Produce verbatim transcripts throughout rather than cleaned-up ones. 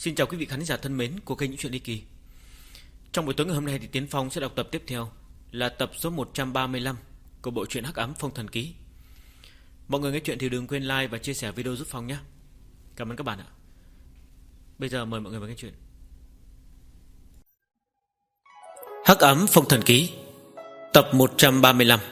Xin chào quý vị khán giả thân mến của kênh Những Chuyện Ly Kỳ. Trong buổi tối ngày hôm nay thì Tiến Phong sẽ đọc tập tiếp theo, là tập số một trăm ba mươi lăm của bộ truyện Hắc Ám Phong Thần Ký. Mọi người nghe chuyện thì đừng quên like và chia sẻ video giúp Phong nhé. Cảm ơn các bạn ạ. Bây giờ mời mọi người vào nghe chuyện. Hắc Ám Phong Thần Ký, tập một trăm ba mươi lăm.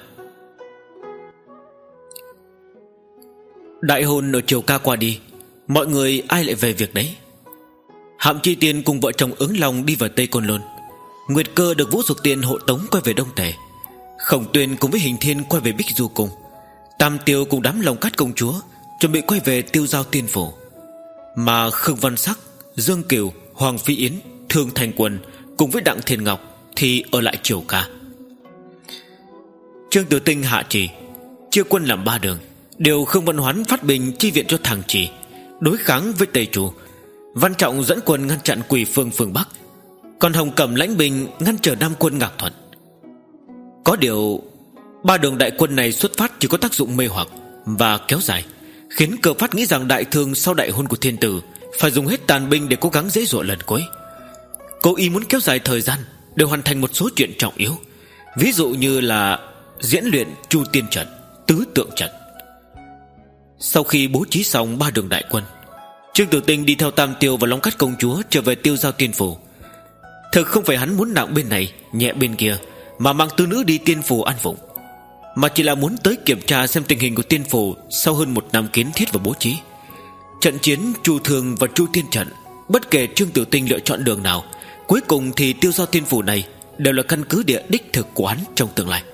Đại hôn ở Triều Ca qua đi, mọi người ai lại về việc đấy. Hạm Chi Tiên cùng vợ chồng Ứng Long đi vào Tây Côn Lôn. Nguyệt Cơ được Vũ Dục Tiên hộ tống quay về Đông Tề. Khổng Tuyên cùng với Hình Thiên quay về Bích Du Cung. Tam Tiêu cùng đám Long Cát công chúa chuẩn bị quay về Tiêu Giao Tiên Phủ. Mà Khương Văn Sắc, Dương Kiều, Hoàng Phi Yến, Thương Thành Quân cùng với Đặng Thiên Ngọc thì ở lại Triều Ca. Trương Tử Tinh hạ chỉ chia quân làm ba đường, điều Khương Văn Hoán phát binh chi viện cho Thằng Chỉ đối kháng với Tây Chu. Văn Trọng dẫn quân ngăn chặn Quỷ Phương phương Bắc, còn Hồng Cẩm lãnh binh ngăn trở Nam quân Ngạc Thuận. Có điều ba đường đại quân này xuất phát chỉ có tác dụng mê hoặc và kéo dài, khiến Cơ Phát nghĩ rằng Đại Thương sau đại hôn của thiên tử phải dùng hết tàn binh để cố gắng dễ dụa lần cuối. Cố ý muốn kéo dài thời gian để hoàn thành một số chuyện trọng yếu, ví dụ như là diễn luyện Chu Tiên trận, Tứ Tượng trận. Sau khi bố trí xong ba đường đại quân, Trương Tử Tinh đi theo Tam Tiêu và Long Cát công chúa trở về Tiêu Giao Tiên Phủ. Thực không phải hắn muốn nặng bên này nhẹ bên kia mà mang tứ nữ đi Tiên Phủ an phụng, mà chỉ là muốn tới kiểm tra xem tình hình của Tiên Phủ sau hơn một năm kiến thiết và bố trí. Trận chiến Chu Thường và Chu Tiên trận, bất kể Trương Tử Tinh lựa chọn đường nào, cuối cùng thì Tiêu Giao Tiên Phủ này đều là căn cứ địa đích thực của hắn trong tương lai.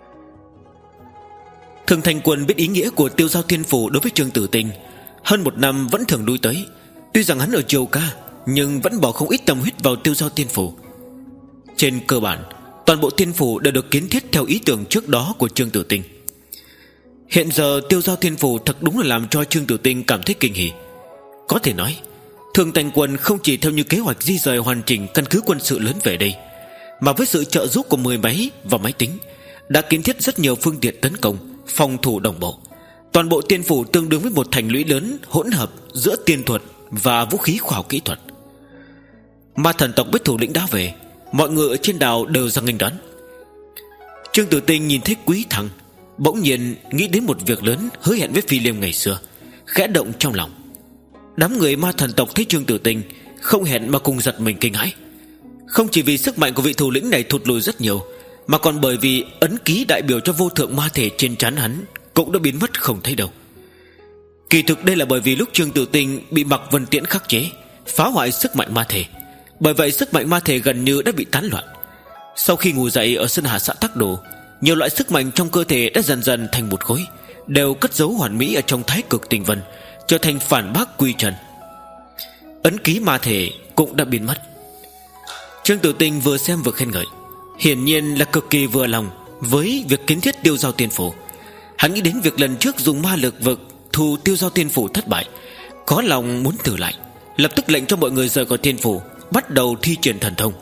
Thường Thành Quân biết ý nghĩa của Tiêu Giao Tiên Phủ đối với Trương Tử Tinh, hơn một năm vẫn thường lui tới. Tuy rằng hắn ở Triều Ca, nhưng vẫn bỏ không ít tâm huyết vào Tiêu Giao Tiên Phủ. Trên cơ bản, toàn bộ Tiên Phủ đều được kiến thiết theo ý tưởng trước đó của Trương Tử Tinh. Hiện giờ Tiêu Giao Tiên Phủ thật đúng là làm cho Trương Tử Tinh cảm thấy kinh hỉ. Có thể nói, Thường Thành Quân không chỉ theo như kế hoạch di rời hoàn chỉnh căn cứ quân sự lớn về đây, mà với sự trợ giúp của mười máy và máy tính, đã kiến thiết rất nhiều phương tiện tấn công, phòng thủ đồng bộ. Toàn bộ Tiên Phủ tương đương với một thành lũy lớn hỗn hợp giữa tiên thuật và vũ khí khoa học kỹ thuật. Ma thần tộc biết thủ lĩnh đã về, mọi người ở trên đảo đều ra nghênh đón. Trương Tử Tinh nhìn thấy Quý Thăng, bỗng nhiên nghĩ đến một việc lớn hứa hẹn với Phi Liêm ngày xưa, khẽ động trong lòng. Đám người ma thần tộc thấy Trương Tử Tinh, không hẹn mà cùng giật mình kinh hãi. Không chỉ vì sức mạnh của vị thủ lĩnh này thụt lùi rất nhiều, mà còn bởi vì ấn ký đại biểu cho vô thượng ma thể trên trán hắn cũng đã biến mất không thấy đâu. Kỳ thực đây là bởi vì lúc Trương Tử Tinh bị Mạc Vân Tiễn khắc chế, phá hoại sức mạnh ma thể. Bởi vậy sức mạnh ma thể gần như đã bị tán loạn. Sau khi ngủ dậy ở Sơn Hà xã Tắc Đồ, nhiều loại sức mạnh trong cơ thể đã dần dần thành một khối, đều cất giấu hoàn mỹ ở trong Thái Cực Tinh Vân, trở thành phản bác quy trần. Ấn ký ma thể cũng đã biến mất. Trương Tử Tinh vừa xem vừa khen ngợi, hiển nhiên là cực kỳ vừa lòng với việc kiến thiết Tiêu Giao Tiên Phủ. Hắn nghĩ đến việc lần trước dùng ma lực vực thu Tiêu Giao Tiên Phủ thất bại, có lòng muốn thử lại, lập tức lệnh cho mọi người rời khỏi Tiên Phủ, bắt đầu thi triển thần thông.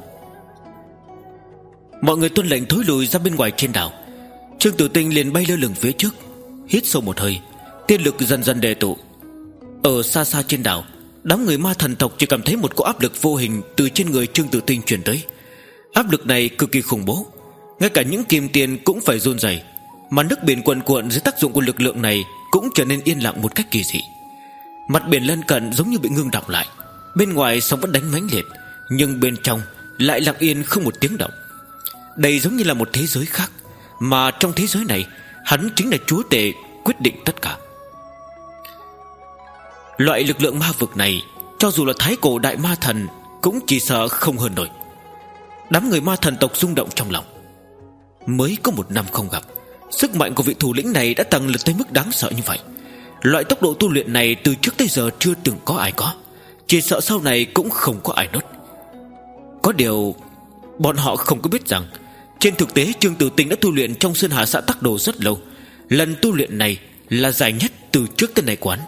Mọi người tuân lệnh thối lùi ra bên ngoài trên đảo. Trương Tử Tinh liền bay lơ lửng phía trước, hít sâu một hơi, tiên lực dần dần đề tụ. Ở xa xa trên đảo, đám người ma thần tộc chỉ cảm thấy một cỗ áp lực vô hình từ trên người Trương Tử Tinh truyền tới. Áp lực này cực kỳ khủng bố, ngay cả những kim tiền cũng phải run rẩy. Mà nước biển cuồn cuộn dưới tác dụng của lực lượng này cũng trở nên yên lặng một cách kỳ dị. Mặt biển lân cận giống như bị ngưng đọng lại. Bên ngoài sóng vẫn đánh mãnh liệt, nhưng bên trong lại lặng yên không một tiếng động. Đây giống như là một thế giới khác, mà trong thế giới này hắn chính là chúa tể quyết định tất cả. Loại lực lượng ma vực này, cho dù là thái cổ đại ma thần cũng chỉ sợ không hơn nổi. Đám người ma thần tộc rung động trong lòng. Mới có một năm không gặp, sức mạnh của vị thủ lĩnh này đã tăng lên tới mức đáng sợ như vậy. Loại tốc độ tu luyện này từ trước tới giờ chưa từng có ai có, chỉ sợ sau này cũng không có ai nốt. Có điều bọn họ không có biết rằng trên thực tế Trương Tử Tinh đã tu luyện trong Sơn Hà xã Tắc Đồ rất lâu. Lần tu luyện này là dài nhất từ trước tới nay quán.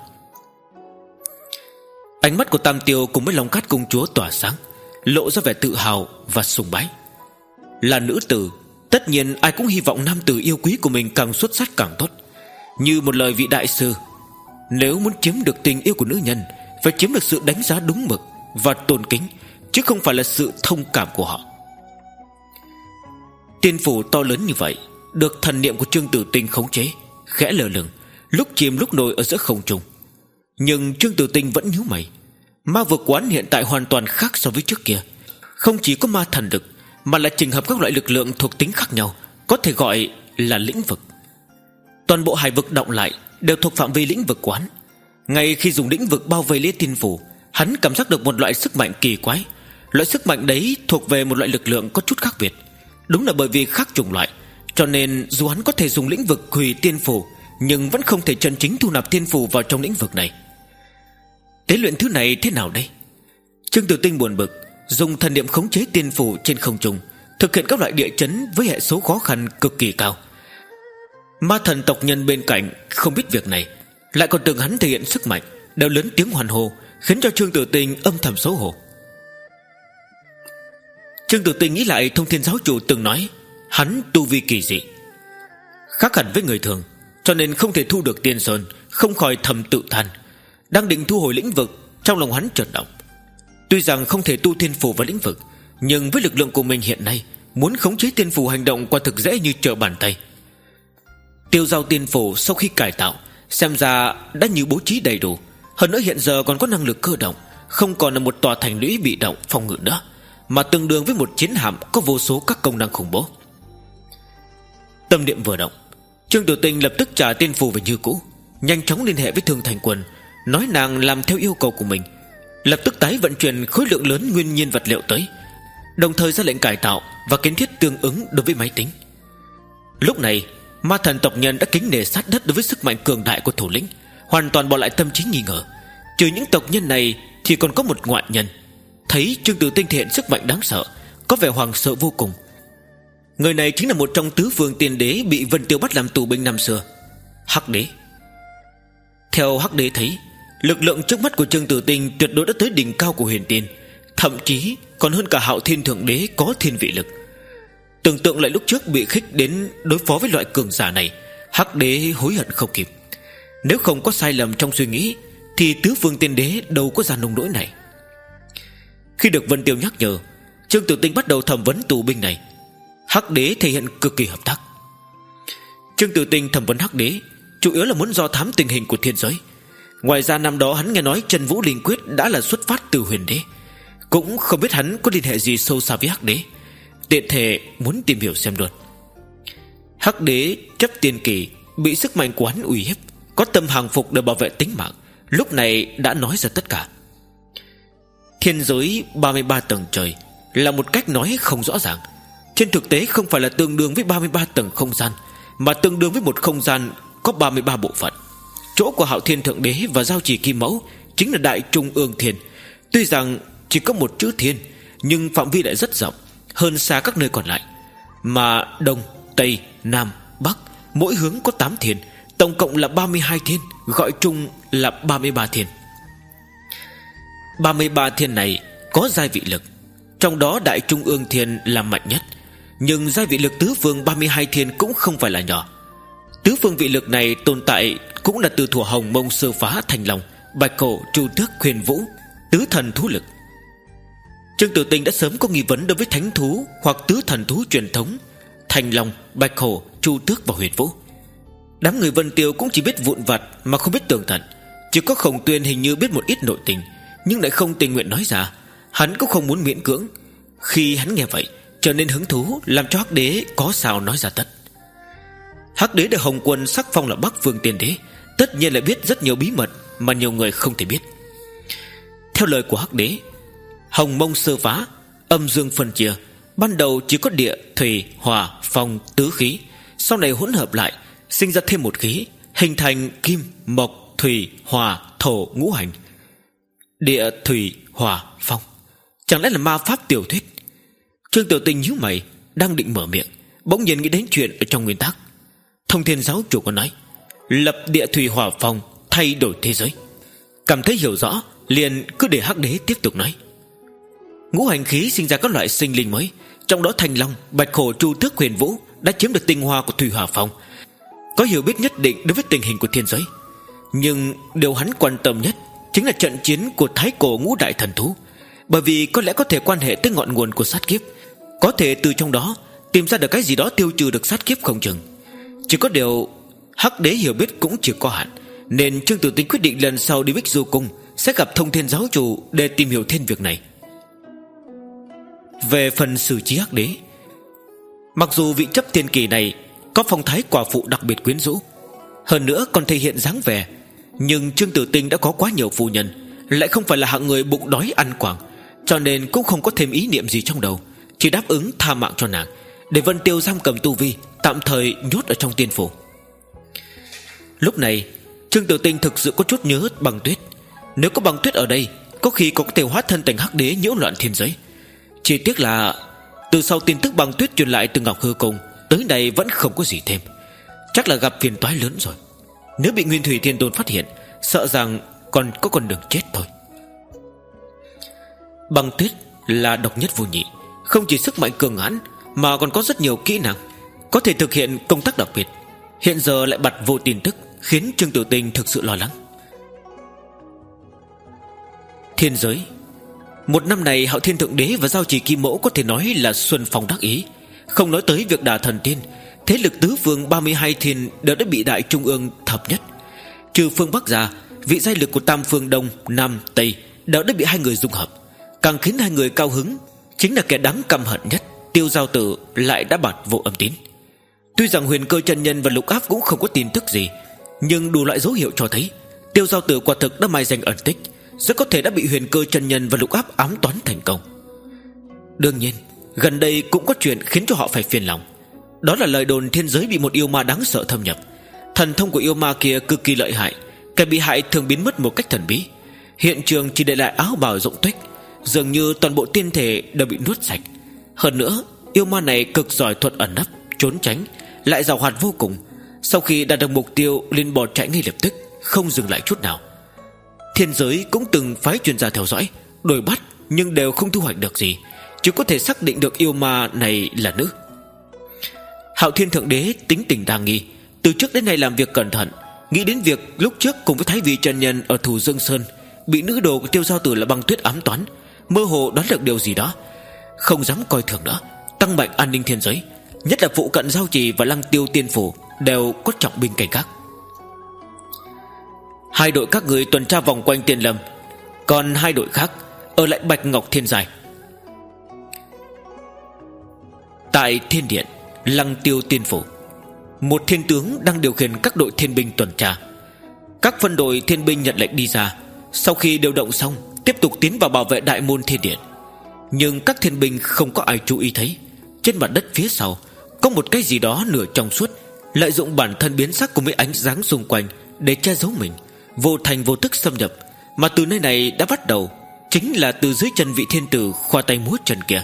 Ánh mắt của Tam Tiêu cùng với Long Cát công chúa tỏa sáng, lộ ra vẻ tự hào và sùng bái. Là nữ tử, tất nhiên ai cũng hy vọng nam tử yêu quý của mình càng xuất sắc càng tốt. Như một lời vị đại sư, nếu muốn chiếm được tình yêu của nữ nhân, phải chiếm được sự đánh giá đúng mực và tôn kính, chứ không phải là sự thông cảm của họ. Tiên phủ to lớn như vậy được thần niệm của Trương Tử Tinh khống chế, khẽ lờ lửng, lúc chìm lúc nổi ở giữa không trung. Nhưng Trương Tử Tinh vẫn nhíu mày. Ma vực quán hiện tại hoàn toàn khác so với trước kia. Không chỉ có ma thần lực, mà là trình hợp các loại lực lượng thuộc tính khác nhau, có thể gọi là lĩnh vực. Toàn bộ hải vực động lại đều thuộc phạm vi lĩnh vực quán. Ngay khi dùng lĩnh vực bao vây lấy tiên phủ, hắn cảm giác được một loại sức mạnh kỳ quái. Loại sức mạnh đấy thuộc về một loại lực lượng có chút khác biệt. Đúng là bởi vì khác chủng loại, cho nên dù hắn có thể dùng lĩnh vực hủy tiên phủ, nhưng vẫn không thể chân chính thu nạp tiên phủ vào trong lĩnh vực này. Tế luyện thứ này thế nào đây? Trương Tử Tinh buồn bực, dùng thần niệm khống chế tiên phủ trên không trung, thực hiện các loại địa chấn với hệ số khó khăn cực kỳ cao. Ma thần tộc nhân bên cạnh không biết việc này, lại còn tưởng hắn thể hiện sức mạnh, đều lớn tiếng hoan hô, khiến cho Trương Tử Tinh âm thầm xấu hổ. Trương Tử Tinh nghĩ lại Thông Thiên giáo chủ từng nói hắn tu vi kỳ dị, khác hẳn với người thường, cho nên không thể thu được tiên sơn, không khỏi thầm tự than. Đang định thu hồi lĩnh vực, trong lòng hắn chợt động. Tuy rằng không thể tu tiên phủ vào lĩnh vực, nhưng với lực lượng của mình hiện nay, muốn khống chế tiên phủ hành động quả thực dễ như trở bàn tay. Tiêu giao tiên phủ sau khi cải tạo, xem ra đã như bố trí đầy đủ. Hơn nữa hiện giờ còn có năng lực cơ động, không còn là một tòa thành lũy bị động phòng ngự nữa, mà tương đương với một chiến hạm có vô số các công năng khủng bố. Tâm niệm vừa động, Trương Tử Tinh lập tức trả tiên phù về như cũ, nhanh chóng liên hệ với Thương Thành Quân, nói nàng làm theo yêu cầu của mình, lập tức tái vận chuyển khối lượng lớn nguyên nhiên vật liệu tới, đồng thời ra lệnh cải tạo và kiến thiết tương ứng đối với máy tính. Lúc này ma thần tộc nhân đã kính nể sát đất đối với sức mạnh cường đại của thủ lĩnh, hoàn toàn bỏ lại tâm trí nghi ngờ. Trừ những tộc nhân này thì còn có một ngoại nhân, thấy Trương Tử Tinh thể hiện sức mạnh đáng sợ, có vẻ hoàng sợ vô cùng. Người này chính là một trong tứ phương tiên đế bị Vân Tiêu bắt làm tù binh năm xưa, Hắc Đế. Theo Hắc Đế thấy, lực lượng trước mắt của Trương Tử Tinh tuyệt đối đã tới đỉnh cao của huyền tiên, thậm chí còn hơn cả Hạo Thiên Thượng Đế có thiên vị lực. Tưởng tượng lại lúc trước bị khích đến đối phó với loại cường giả này, Hắc Đế hối hận không kịp. Nếu không có sai lầm trong suy nghĩ, thì tứ phương tiên đế đâu có ra nông nỗi này. Khi được Vân Tiêu nhắc nhở, Trương Tử Tinh bắt đầu thẩm vấn tù binh này. Hắc Đế thể hiện cực kỳ hợp tác. Trương Tử Tinh thẩm vấn Hắc Đế chủ yếu là muốn do thám tình hình của thiên giới. Ngoài ra năm đó hắn nghe nói Chân Vũ Linh Quyết đã là xuất phát từ huyền đế, cũng không biết hắn có liên hệ gì sâu xa với Hắc Đế, tiện thể muốn tìm hiểu xem luôn. Hắc Đế chấp tiên kỳ, bị sức mạnh của hắn uy hiếp, có tâm hàng phục để bảo vệ tính mạng, lúc này đã nói ra tất cả. Thiên giới ba mươi ba tầng trời là một cách nói không rõ ràng. Trên thực tế không phải là tương đương với ba mươi ba tầng không gian, mà tương đương với một không gian có ba mươi ba bộ phận. Chỗ của Hạo Thiên Thượng Đế và Giao Chỉ Kim Mẫu chính là Đại Trung ương Thiên. Tuy rằng chỉ có một chữ thiên, nhưng phạm vi lại rất rộng, hơn xa các nơi còn lại. Mà Đông, Tây, Nam, Bắc mỗi hướng có tám thiên, tổng cộng là ba mươi hai thiên, gọi chung là ba mươi ba thiên. ba mươi ba thiên này có giai vị lực, trong đó Đại Trung ương Thiên là mạnh nhất. Nhưng giai vị lực tứ phương ba mươi hai thiên cũng không phải là nhỏ. Tứ phương vị lực này tồn tại cũng là từ thuở Hồng Mông Sơ Phá Thành Long, Bạch Cổ, Chu Tước, Huyền Vũ, tứ thần thú lực. Trương Tử Tinh đã sớm có nghi vấn đối với thánh thú hoặc tứ thần thú truyền thống Thành Long, Bạch Cổ, Chu Tước và Huyền Vũ. Đám người Vân Tiêu cũng chỉ biết vụn vặt mà không biết tường tận. Chỉ có Khổng Tuyên hình như biết một ít nội tình, nhưng lại không tình nguyện nói ra. Hắn cũng không muốn miễn cưỡng. Khi hắn nghe vậy, trở nên hứng thú, làm cho Hắc Đế có sao nói ra tất. Hắc Đế được Hồng Quân sắc phong là Bắc Phương Tiên Đế, tất nhiên là biết rất nhiều bí mật mà nhiều người không thể biết. Theo lời của Hắc Đế, Hồng Mông Sơ Phá, âm dương phân chia, ban đầu chỉ có địa, thủy, hỏa, phong, tứ khí, sau này hỗn hợp lại, sinh ra thêm một khí, hình thành kim, mộc, thủy, hỏa, thổ, ngũ hành. Địa, thủy, hỏa, phong, chẳng lẽ là ma pháp tiểu thuyết? Trương Tử Tinh nhíu mày, đang định mở miệng, bỗng nhiên nghĩ đến chuyện ở trong nguyên tắc. Thông Thiên giáo chủ có nói lập địa thủy hỏa phong, thay đổi thế giới. Cảm thấy hiểu rõ, liền cứ để Hắc Đế tiếp tục nói. Ngũ hành khí sinh ra các loại sinh linh mới, trong đó Thành Long, Bạch Hổ, Chu Tước, Huyền Vũ đã chiếm được tinh hoa của thủy hỏa phong, có hiểu biết nhất định đối với tình hình của thiên giới. Nhưng điều hắn quan tâm nhất chính là trận chiến của thái cổ ngũ đại thần thú. Bởi vì có lẽ có thể quan hệ tới ngọn nguồn của sát kiếp, có thể từ trong đó tìm ra được cái gì đó tiêu trừ được sát kiếp không chừng. Chỉ có điều Hắc Đế hiểu biết cũng chỉ có hạn, nên Trương Tử Tinh quyết định lần sau đi Bích Du Cung sẽ gặp Thông Thiên giáo chủ để tìm hiểu thêm việc này. Về phần xử trí Hắc Đế, mặc dù vị chấp thiên kỳ này có phong thái quả phụ đặc biệt quyến rũ, hơn nữa còn thể hiện dáng vẻ, nhưng Trương Tử Tinh đã có quá nhiều phu nhân, lại không phải là hạng người bụng đói ăn quảng, cho nên cũng không có thêm ý niệm gì trong đầu, chỉ đáp ứng tha mạng cho nàng, để Vân Tiêu giam cầm tu vi, tạm thời nhốt ở trong tiên phủ. Lúc này Trương Tử Tinh thực sự có chút nhớ Băng Tuyết. Nếu có Băng Tuyết ở đây, có khi có thể hóa thân thành Hắc Đế nhiễu loạn thiên giới. Chỉ tiếc là từ sau tin tức Băng Tuyết truyền lại từ Ngọc Hư Cung tới nay vẫn không có gì thêm. Chắc là gặp phiền toái lớn rồi. Nếu bị Nguyên Thủy Thiên Tôn phát hiện, sợ rằng còn có con đường chết thôi. Băng Tuyết là độc nhất vô nhị, không chỉ sức mạnh cường hãn mà còn có rất nhiều kỹ năng, có thể thực hiện công tác đặc biệt. Hiện giờ lại bật vô tin tức, khiến Trương Tử Tinh thực sự lo lắng. Thiên giới, một năm này Hạo Thiên Thượng Đế và Giao Trì Kim Mẫu có thể nói là xuân phong đắc ý. Không nói tới việc đả thần tiên, thế lực tứ phương ba mươi hai thiên đều đã bị đại trung ương thập nhất. Trừ phương Bắc ra, vị giai lực của tam phương Đông, Nam, Tây đều đã bị hai người dung hợp. Càng khiến hai người cao hứng chính là kẻ đáng căm hận nhất, Tiêu Giao Tử lại đã bạt vô âm tín. Tuy rằng Huyền Cơ chân nhân và Lục Áp cũng không có tin tức gì, nhưng đủ loại dấu hiệu cho thấy Tiêu Giao Tử quả thực đã mai danh ẩn tích, rất có thể đã bị Huyền Cơ chân nhân và Lục Áp ám toán thành công. Đương nhiên gần đây cũng có chuyện khiến cho họ phải phiền lòng. Đó là lời đồn thiên giới bị một yêu ma đáng sợ thâm nhập. Thần thông của yêu ma kia cực kỳ lợi hại, kẻ bị hại thường biến mất một cách thần bí. Hiện trường chỉ để lại áo bào rộng tuếch, dường như toàn bộ tiên thể đều bị nuốt sạch. Hơn nữa yêu ma này cực giỏi thuật ẩn nấp, trốn tránh, lại giàu hoạt vô cùng. Sau khi đạt được mục tiêu liền bỏ chạy ngay lập tức, không dừng lại chút nào. Thiên giới cũng từng phái chuyên gia theo dõi, đuổi bắt, nhưng đều không thu hoạch được gì, chỉ có thể xác định được yêu ma này là nữ. Hạo Thiên Thượng Đế tính tình đa nghi, từ trước đến nay làm việc cẩn thận, nghĩ đến việc lúc trước cùng với Thái Vi chân nhân ở Thù Dương Sơn bị nữ đồ của Tiêu Giao Tử là Băng Tuyết ám toán, mơ hồ đoán được điều gì đó, không dám coi thường nữa, tăng mạnh an ninh thiên giới, nhất là phụ cận Giao Trì và Lăng Tiêu Tiên Phủ đều có trọng binh canh gác. Hai đội các người tuần tra vòng quanh Tiên Lâm, còn hai đội khác ở lại Bạch Ngọc Thiên Giai. Tại Thiên Điện Lăng Tiêu Tiên Phủ, một thiên tướng đang điều khiển các đội thiên binh tuần tra. Các phân đội thiên binh nhận lệnh đi ra, sau khi điều động xong tiếp tục tiến vào bảo vệ đại môn thiên điện. Nhưng các thiên binh không có ai chú ý thấy, trên mặt đất phía sau có một cái gì đó nửa trong suốt, lợi dụng bản thân biến sắc cùng với ánh sáng xung quanh để che giấu mình, vô thành vô tức xâm nhập. Mà từ nơi này đã bắt đầu, chính là từ dưới chân vị thiên tử khoa tay múa chân kia.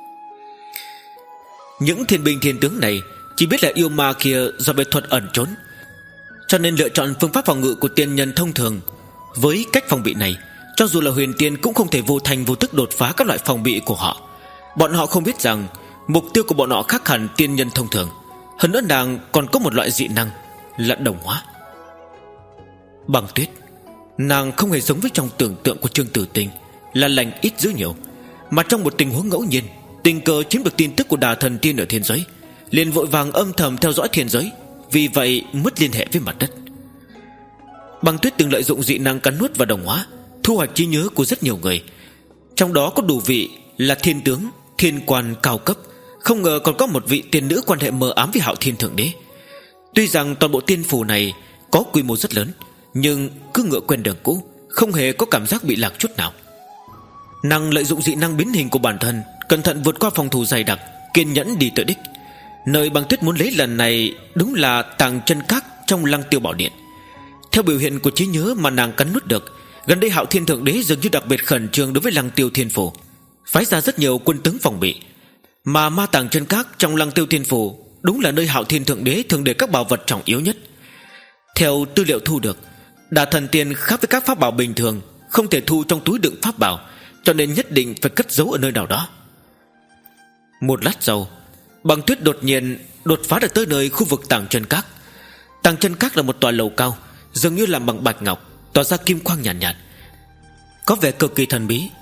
Những thiên binh thiên tướng này chỉ biết là yêu ma kia do biệt thuật ẩn trốn, cho nên lựa chọn phương pháp phòng ngự của tiên nhân thông thường. Với cách phòng bị này, cho dù là huyền tiên cũng không thể vô thành vô tức đột phá các loại phòng bị của họ. Bọn họ không biết rằng mục tiêu của bọn họ khác hẳn tiên nhân thông thường. Hơn nữa nàng còn có một loại dị năng là đồng hóa. Băng Tuyết, nàng không hề giống với trong tưởng tượng của Trương Tử Tinh là lành ít dữ nhiều, mà trong một tình huống ngẫu nhiên tình cờ chiếm được tin tức của Đà Thần Tiên ở thiên giới, liền vội vàng âm thầm theo dõi thiên giới, vì vậy mất liên hệ với mặt đất. Băng Tuyết từng lợi dụng dị năng cắn nuốt và đồng hóa, thu hoạch trí nhớ của rất nhiều người, trong đó có đủ vị là thiên tướng, thiên quan cao cấp. Không ngờ còn có một vị tiên nữ quan hệ mờ ám với Hạo Thiên Thượng Đế. Tuy rằng toàn bộ tiên phủ này có quy mô rất lớn, nhưng cứ ngựa quen đường cũ, không hề có cảm giác bị lạc chút nào. Nàng lợi dụng dị năng biến hình của bản thân, cẩn thận vượt qua phòng thủ dày đặc, kiên nhẫn đi tới đích. Nơi Băng Tuyết muốn lấy lần này đúng là tàng chân các trong Lăng Tiêu Bảo Điện. Theo biểu hiện của trí nhớ mà nàng cắn nuốt được, gần đây Hạo Thiên Thượng Đế dường như đặc biệt khẩn trương đối với Lăng Tiêu Thiên Phủ, phái ra rất nhiều quân tướng phòng bị. Mà ma tàng chân các trong Lăng Tiêu Thiên Phủ đúng là nơi Hạo Thiên Thượng Đế thường để các bảo vật trọng yếu nhất. Theo tư liệu thu được, Đà Thần Tiên khác với các pháp bảo bình thường, không thể thu trong túi đựng pháp bảo, cho nên nhất định phải cất giấu ở nơi nào đó. Một lát sau, Băng Tuyết đột nhiên đột phá được tới nơi khu vực tàng chân các. Tàng chân các là một tòa lầu cao, dường như làm bằng bạch ngọc, tỏa ra kim quang nhàn nhạt, nhạt, có vẻ cực kỳ thần bí.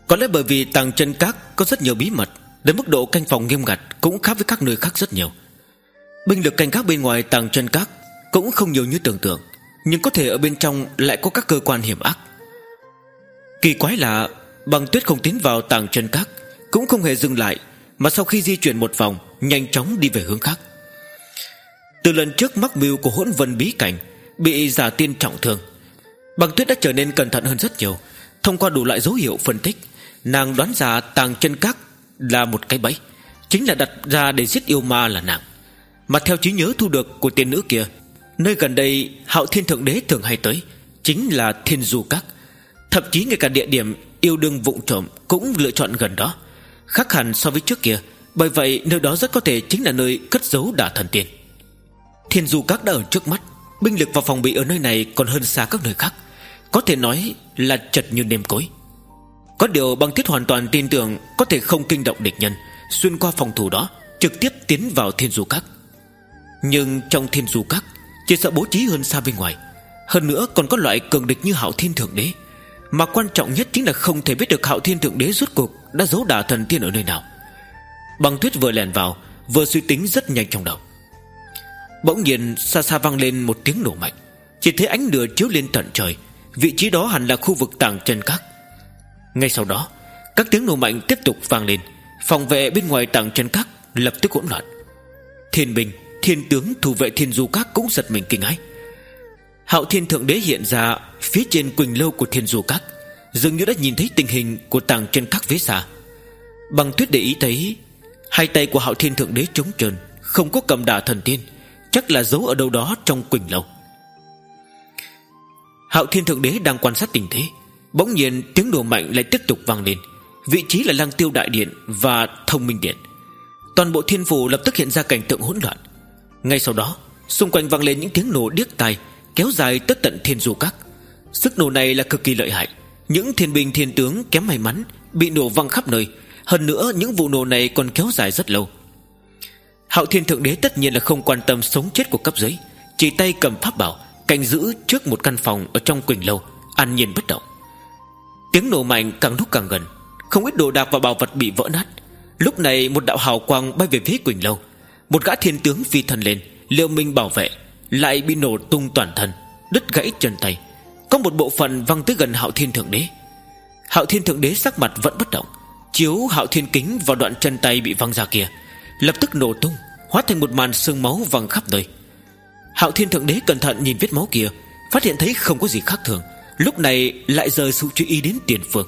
Có lẽ bởi vì Tàng Chân Các có rất nhiều bí mật, đến mức độ canh phòng nghiêm ngặt cũng khác với các nơi khác rất nhiều. Binh lực canh gác bên ngoài Tàng Chân Các cũng không nhiều như tưởng tượng, nhưng có thể ở bên trong lại có các cơ quan hiểm ác. Kỳ quái là Băng Tuyết không tiến vào Tàng Chân Các, cũng không hề dừng lại, mà sau khi di chuyển một vòng nhanh chóng đi về hướng khác. Từ lần trước mắc mưu của Hỗn Vân bí cảnh bị giả tiên trọng thương, Băng Tuyết đã trở nên cẩn thận hơn rất nhiều. Thông qua đủ loại dấu hiệu phân tích, nàng đoán ra Tàng Chân Các là một cái bẫy, chính là đặt ra để giết yêu ma là nàng. Mà theo trí nhớ thu được của tiên nữ kia, nơi gần đây Hạo Thiên Thượng Đế thường hay tới chính là Thiên Du Các. Thậm chí ngay cả địa điểm yêu đương vụng trộm cũng lựa chọn gần đó, khác hẳn so với trước kia. Bởi vậy nơi đó rất có thể chính là nơi cất giấu Đả Thần Tiên. Thiên Du Các đã ở trước mắt, binh lực và phòng bị ở nơi này còn hơn xa các nơi khác, có thể nói là chật như nêm cối. Có điều Băng Tuyết hoàn toàn tin tưởng có thể không kinh động địch nhân, xuyên qua phòng thủ đó trực tiếp tiến vào Thiên Du Các. Nhưng trong Thiên Du Các chỉ sợ bố trí hơn xa bên ngoài, hơn nữa còn có loại cường địch như Hạo Thiên Thượng Đế. Mà quan trọng nhất chính là không thể biết được Hạo Thiên Thượng Đế rốt cuộc đã giấu Đả Thần Tiên ở nơi nào. Băng Tuyết vừa lẻn vào, vừa suy tính rất nhanh trong đầu. Bỗng nhiên xa xa vang lên một tiếng nổ mạnh, chỉ thấy ánh lửa chiếu lên tận trời. Vị trí đó hẳn là khu vực Tàng Chân Các. Ngay sau đó các tiếng nổ mạnh tiếp tục vang lên, phòng vệ bên ngoài Tàng Chân Các lập tức hỗn loạn. Thiên binh, thiên tướng thủ vệ Thiên Du Các cũng giật mình kinh hãi. Hạo Thiên Thượng Đế hiện ra phía trên quỳnh lâu của Thiên Du Các, dường như đã nhìn thấy tình hình của Tàng Chân Các phía xa. Băng Tuyết để ý thấy hai tay của Hạo Thiên Thượng Đế trống trơn, không có cầm Đả Thần Tiên, chắc là giấu ở đâu đó trong quỳnh lâu. Hạo Thiên Thượng Đế đang quan sát tình thế, bỗng nhiên tiếng nổ mạnh lại tiếp tục vang lên. Vị trí là Lăng Tiêu Đại Điện và Thông Minh Điện. Toàn bộ thiên phủ lập tức hiện ra cảnh tượng hỗn loạn. Ngay sau đó xung quanh vang lên những tiếng nổ điếc tai, kéo dài tới tận Thiên Du Các. Sức nổ này là cực kỳ lợi hại, những thiên binh thiên tướng kém may mắn bị nổ văng khắp nơi. Hơn nữa những vụ nổ này còn kéo dài rất lâu. Hạo Thiên Thượng Đế tất nhiên là không quan tâm sống chết của cấp dưới, chỉ tay cầm pháp bảo canh giữ trước một căn phòng ở trong quỳnh lâu, an nhiên bất động. Tiếng nổ mạnh càng lúc càng gần, không ít đồ đạc và bảo vật bị vỡ nát. Lúc này một đạo hào quang bay về phía quỳnh lâu. Một gã thiên tướng phi thân lên liều mình bảo vệ, lại bị nổ tung toàn thân, đứt gãy chân tay. Có một bộ phận văng tới gần Hạo Thiên Thượng Đế. Hạo Thiên Thượng Đế sắc mặt vẫn bất động, chiếu Hạo Thiên Kính vào đoạn chân tay bị văng ra kia, lập tức nổ tung, hóa thành một màn sương máu văng khắp nơi. Hạo Thiên Thượng Đế cẩn thận nhìn vết máu kia, phát hiện thấy không có gì khác thường, lúc này lại rời sự chú ý đến tiền phương.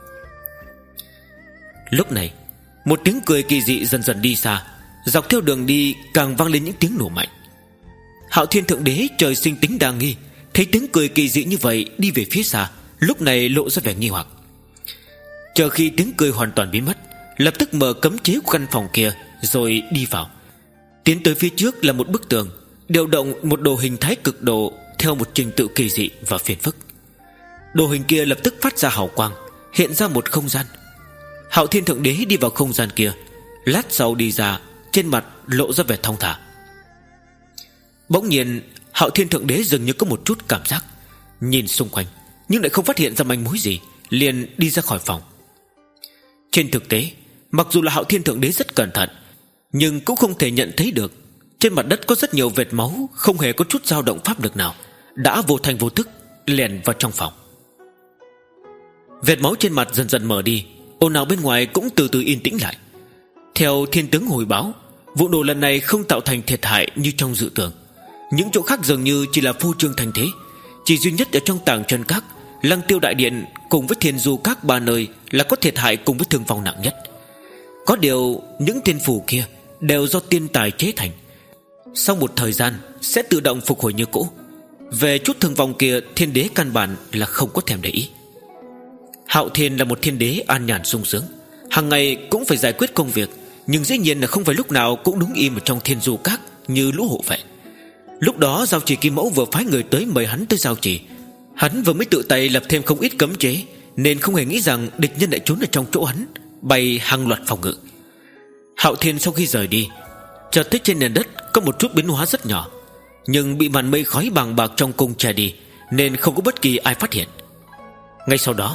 Lúc này một tiếng cười kỳ dị dần dần đi xa, dọc theo đường đi càng vang lên những tiếng nổ mạnh. Hạo Thiên Thượng Đế trời sinh tính đa nghi, thấy tiếng cười kỳ dị như vậy đi về phía xa, lúc này lộ ra vẻ nghi hoặc. Chờ khi tiếng cười hoàn toàn biến mất, lập tức mở cấm chế của căn phòng kia rồi đi vào. Tiến tới phía trước là một bức tường, điều động một đồ hình thái cực độ theo một trình tự kỳ dị và phiền phức. Đồ hình kia lập tức phát ra hào quang, hiện ra một không gian. Hạo Thiên Thượng Đế đi vào không gian kia, lát sau đi ra, trên mặt lộ ra vẻ thong thả. Bỗng nhiên Hạo Thiên Thượng Đế dường như có một chút cảm giác, nhìn xung quanh nhưng lại không phát hiện ra manh mối gì, liền đi ra khỏi phòng. Trên thực tế, mặc dù là Hạo Thiên Thượng Đế rất cẩn thận, nhưng cũng không thể nhận thấy được trên mặt đất có rất nhiều vệt máu, không hề có chút dao động pháp lực nào, đã vô thành vô tức lẻn vào trong phòng. Vệt máu trên mặt dần dần mở đi, ồn ào bên ngoài cũng từ từ yên tĩnh lại. Theo thiên tướng hồi báo, vụ nổ lần này không tạo thành thiệt hại như trong dự tưởng. Những chỗ khác dường như chỉ là phô trương thành thế. Chỉ duy nhất ở trong Tàng Chân Các, Lăng Tiêu Đại Điện cùng với Thiên Du Các ba nơi là có thiệt hại cùng với thương vong nặng nhất. Có điều những thiên phủ kia đều do tiên tài chế thành, sau một thời gian sẽ tự động phục hồi như cũ. Về chút thương vong kia, thiên đế căn bản là không có thèm để ý. Hạo Thiên là một thiên đế an nhàn sung sướng, hàng ngày cũng phải giải quyết công việc, nhưng dĩ nhiên là không phải lúc nào cũng đứng im ở trong Thiên Du Các như lũ hộ vệ. Lúc đó Giao Trì Kim Mẫu vừa phái người tới mời hắn tới giao trì, hắn vừa mới tự tay lập thêm không ít cấm chế, nên không hề nghĩ rằng địch nhân lại trốn ở trong chỗ hắn, bày hàng loạt phòng ngự. Hạo Thiên sau khi rời đi, chợt thấy trên nền đất có một chút biến hóa rất nhỏ, nhưng bị màn mây khói bàng bạc trong cung che đi, nên không có bất kỳ ai phát hiện. Ngay sau đó,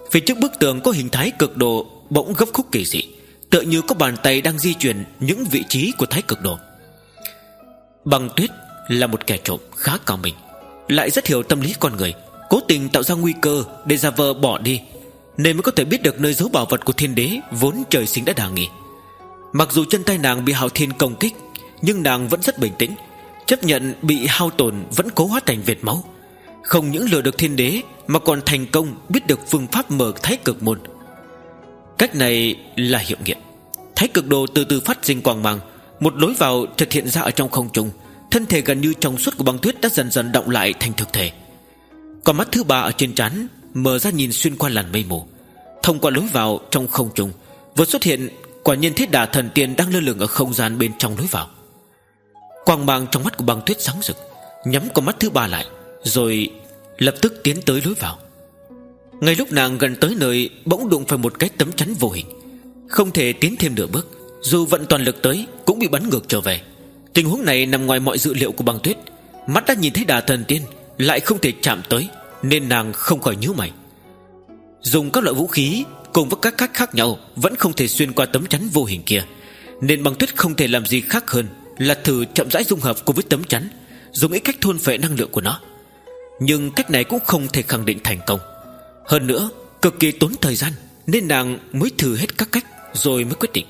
Phía trước bức tường có hình thái cực độ bỗng gấp khúc kỳ dị, tựa như có bàn tay đang di chuyển những vị trí của thái cực độ. Băng Tuyết là một kẻ trộm khá cao minh, lại rất hiểu tâm lý con người, cố tình tạo ra nguy cơ để giả vờ bỏ đi, nên mới có thể biết được nơi giấu bảo vật của thiên đế vốn trời sinh đã đa nghi. Mặc dù chân tay nàng bị Hạo Thiên công kích, nhưng nàng vẫn rất bình tĩnh, chấp nhận bị hao tổn, vẫn cố hóa thành vệt máu. Không những lừa được thiên đế mà còn thành công biết được phương pháp mở thái cực môn. Cách này là hiệu nghiệm. Thái cực đồ từ từ phát sinh quang mang, một lối vào chợt hiện ra ở trong không trung. Thân thể gần như trong suốt của Băng Tuyết đã dần dần động lại thành thực thể. Còn mắt thứ ba ở trên trán mở ra nhìn xuyên qua làn mây mù. Thông qua lối vào trong không trung vừa xuất hiện quả nhiên Thiết Đà thần tiên đang lơ lửng ở không gian bên trong lối vào. Quang mang trong mắt của Băng Tuyết sáng rực, nhắm con mắt thứ ba lại, rồi lập tức tiến tới lối vào. Ngay lúc nàng gần tới nơi, bỗng đụng phải một cái tấm chắn vô hình, không thể tiến thêm nửa bước. Dù vận toàn lực tới cũng bị bắn ngược trở về. Tình huống này nằm ngoài mọi dự liệu của Băng Tuyết. Mắt đã nhìn thấy Đà thần tiên lại không thể chạm tới, nên nàng không khỏi nhíu mày. Dùng các loại vũ khí cùng với các cách khác nhau vẫn không thể xuyên qua tấm chắn vô hình kia, nên Băng Tuyết không thể làm gì khác hơn là thử chậm rãi dung hợp cùng với tấm chắn, dùng ít cách thôn phệ năng lượng của nó. Nhưng cách này cũng không thể khẳng định thành công. Hơn nữa cực kỳ tốn thời gian, nên nàng mới thử hết các cách rồi mới quyết định.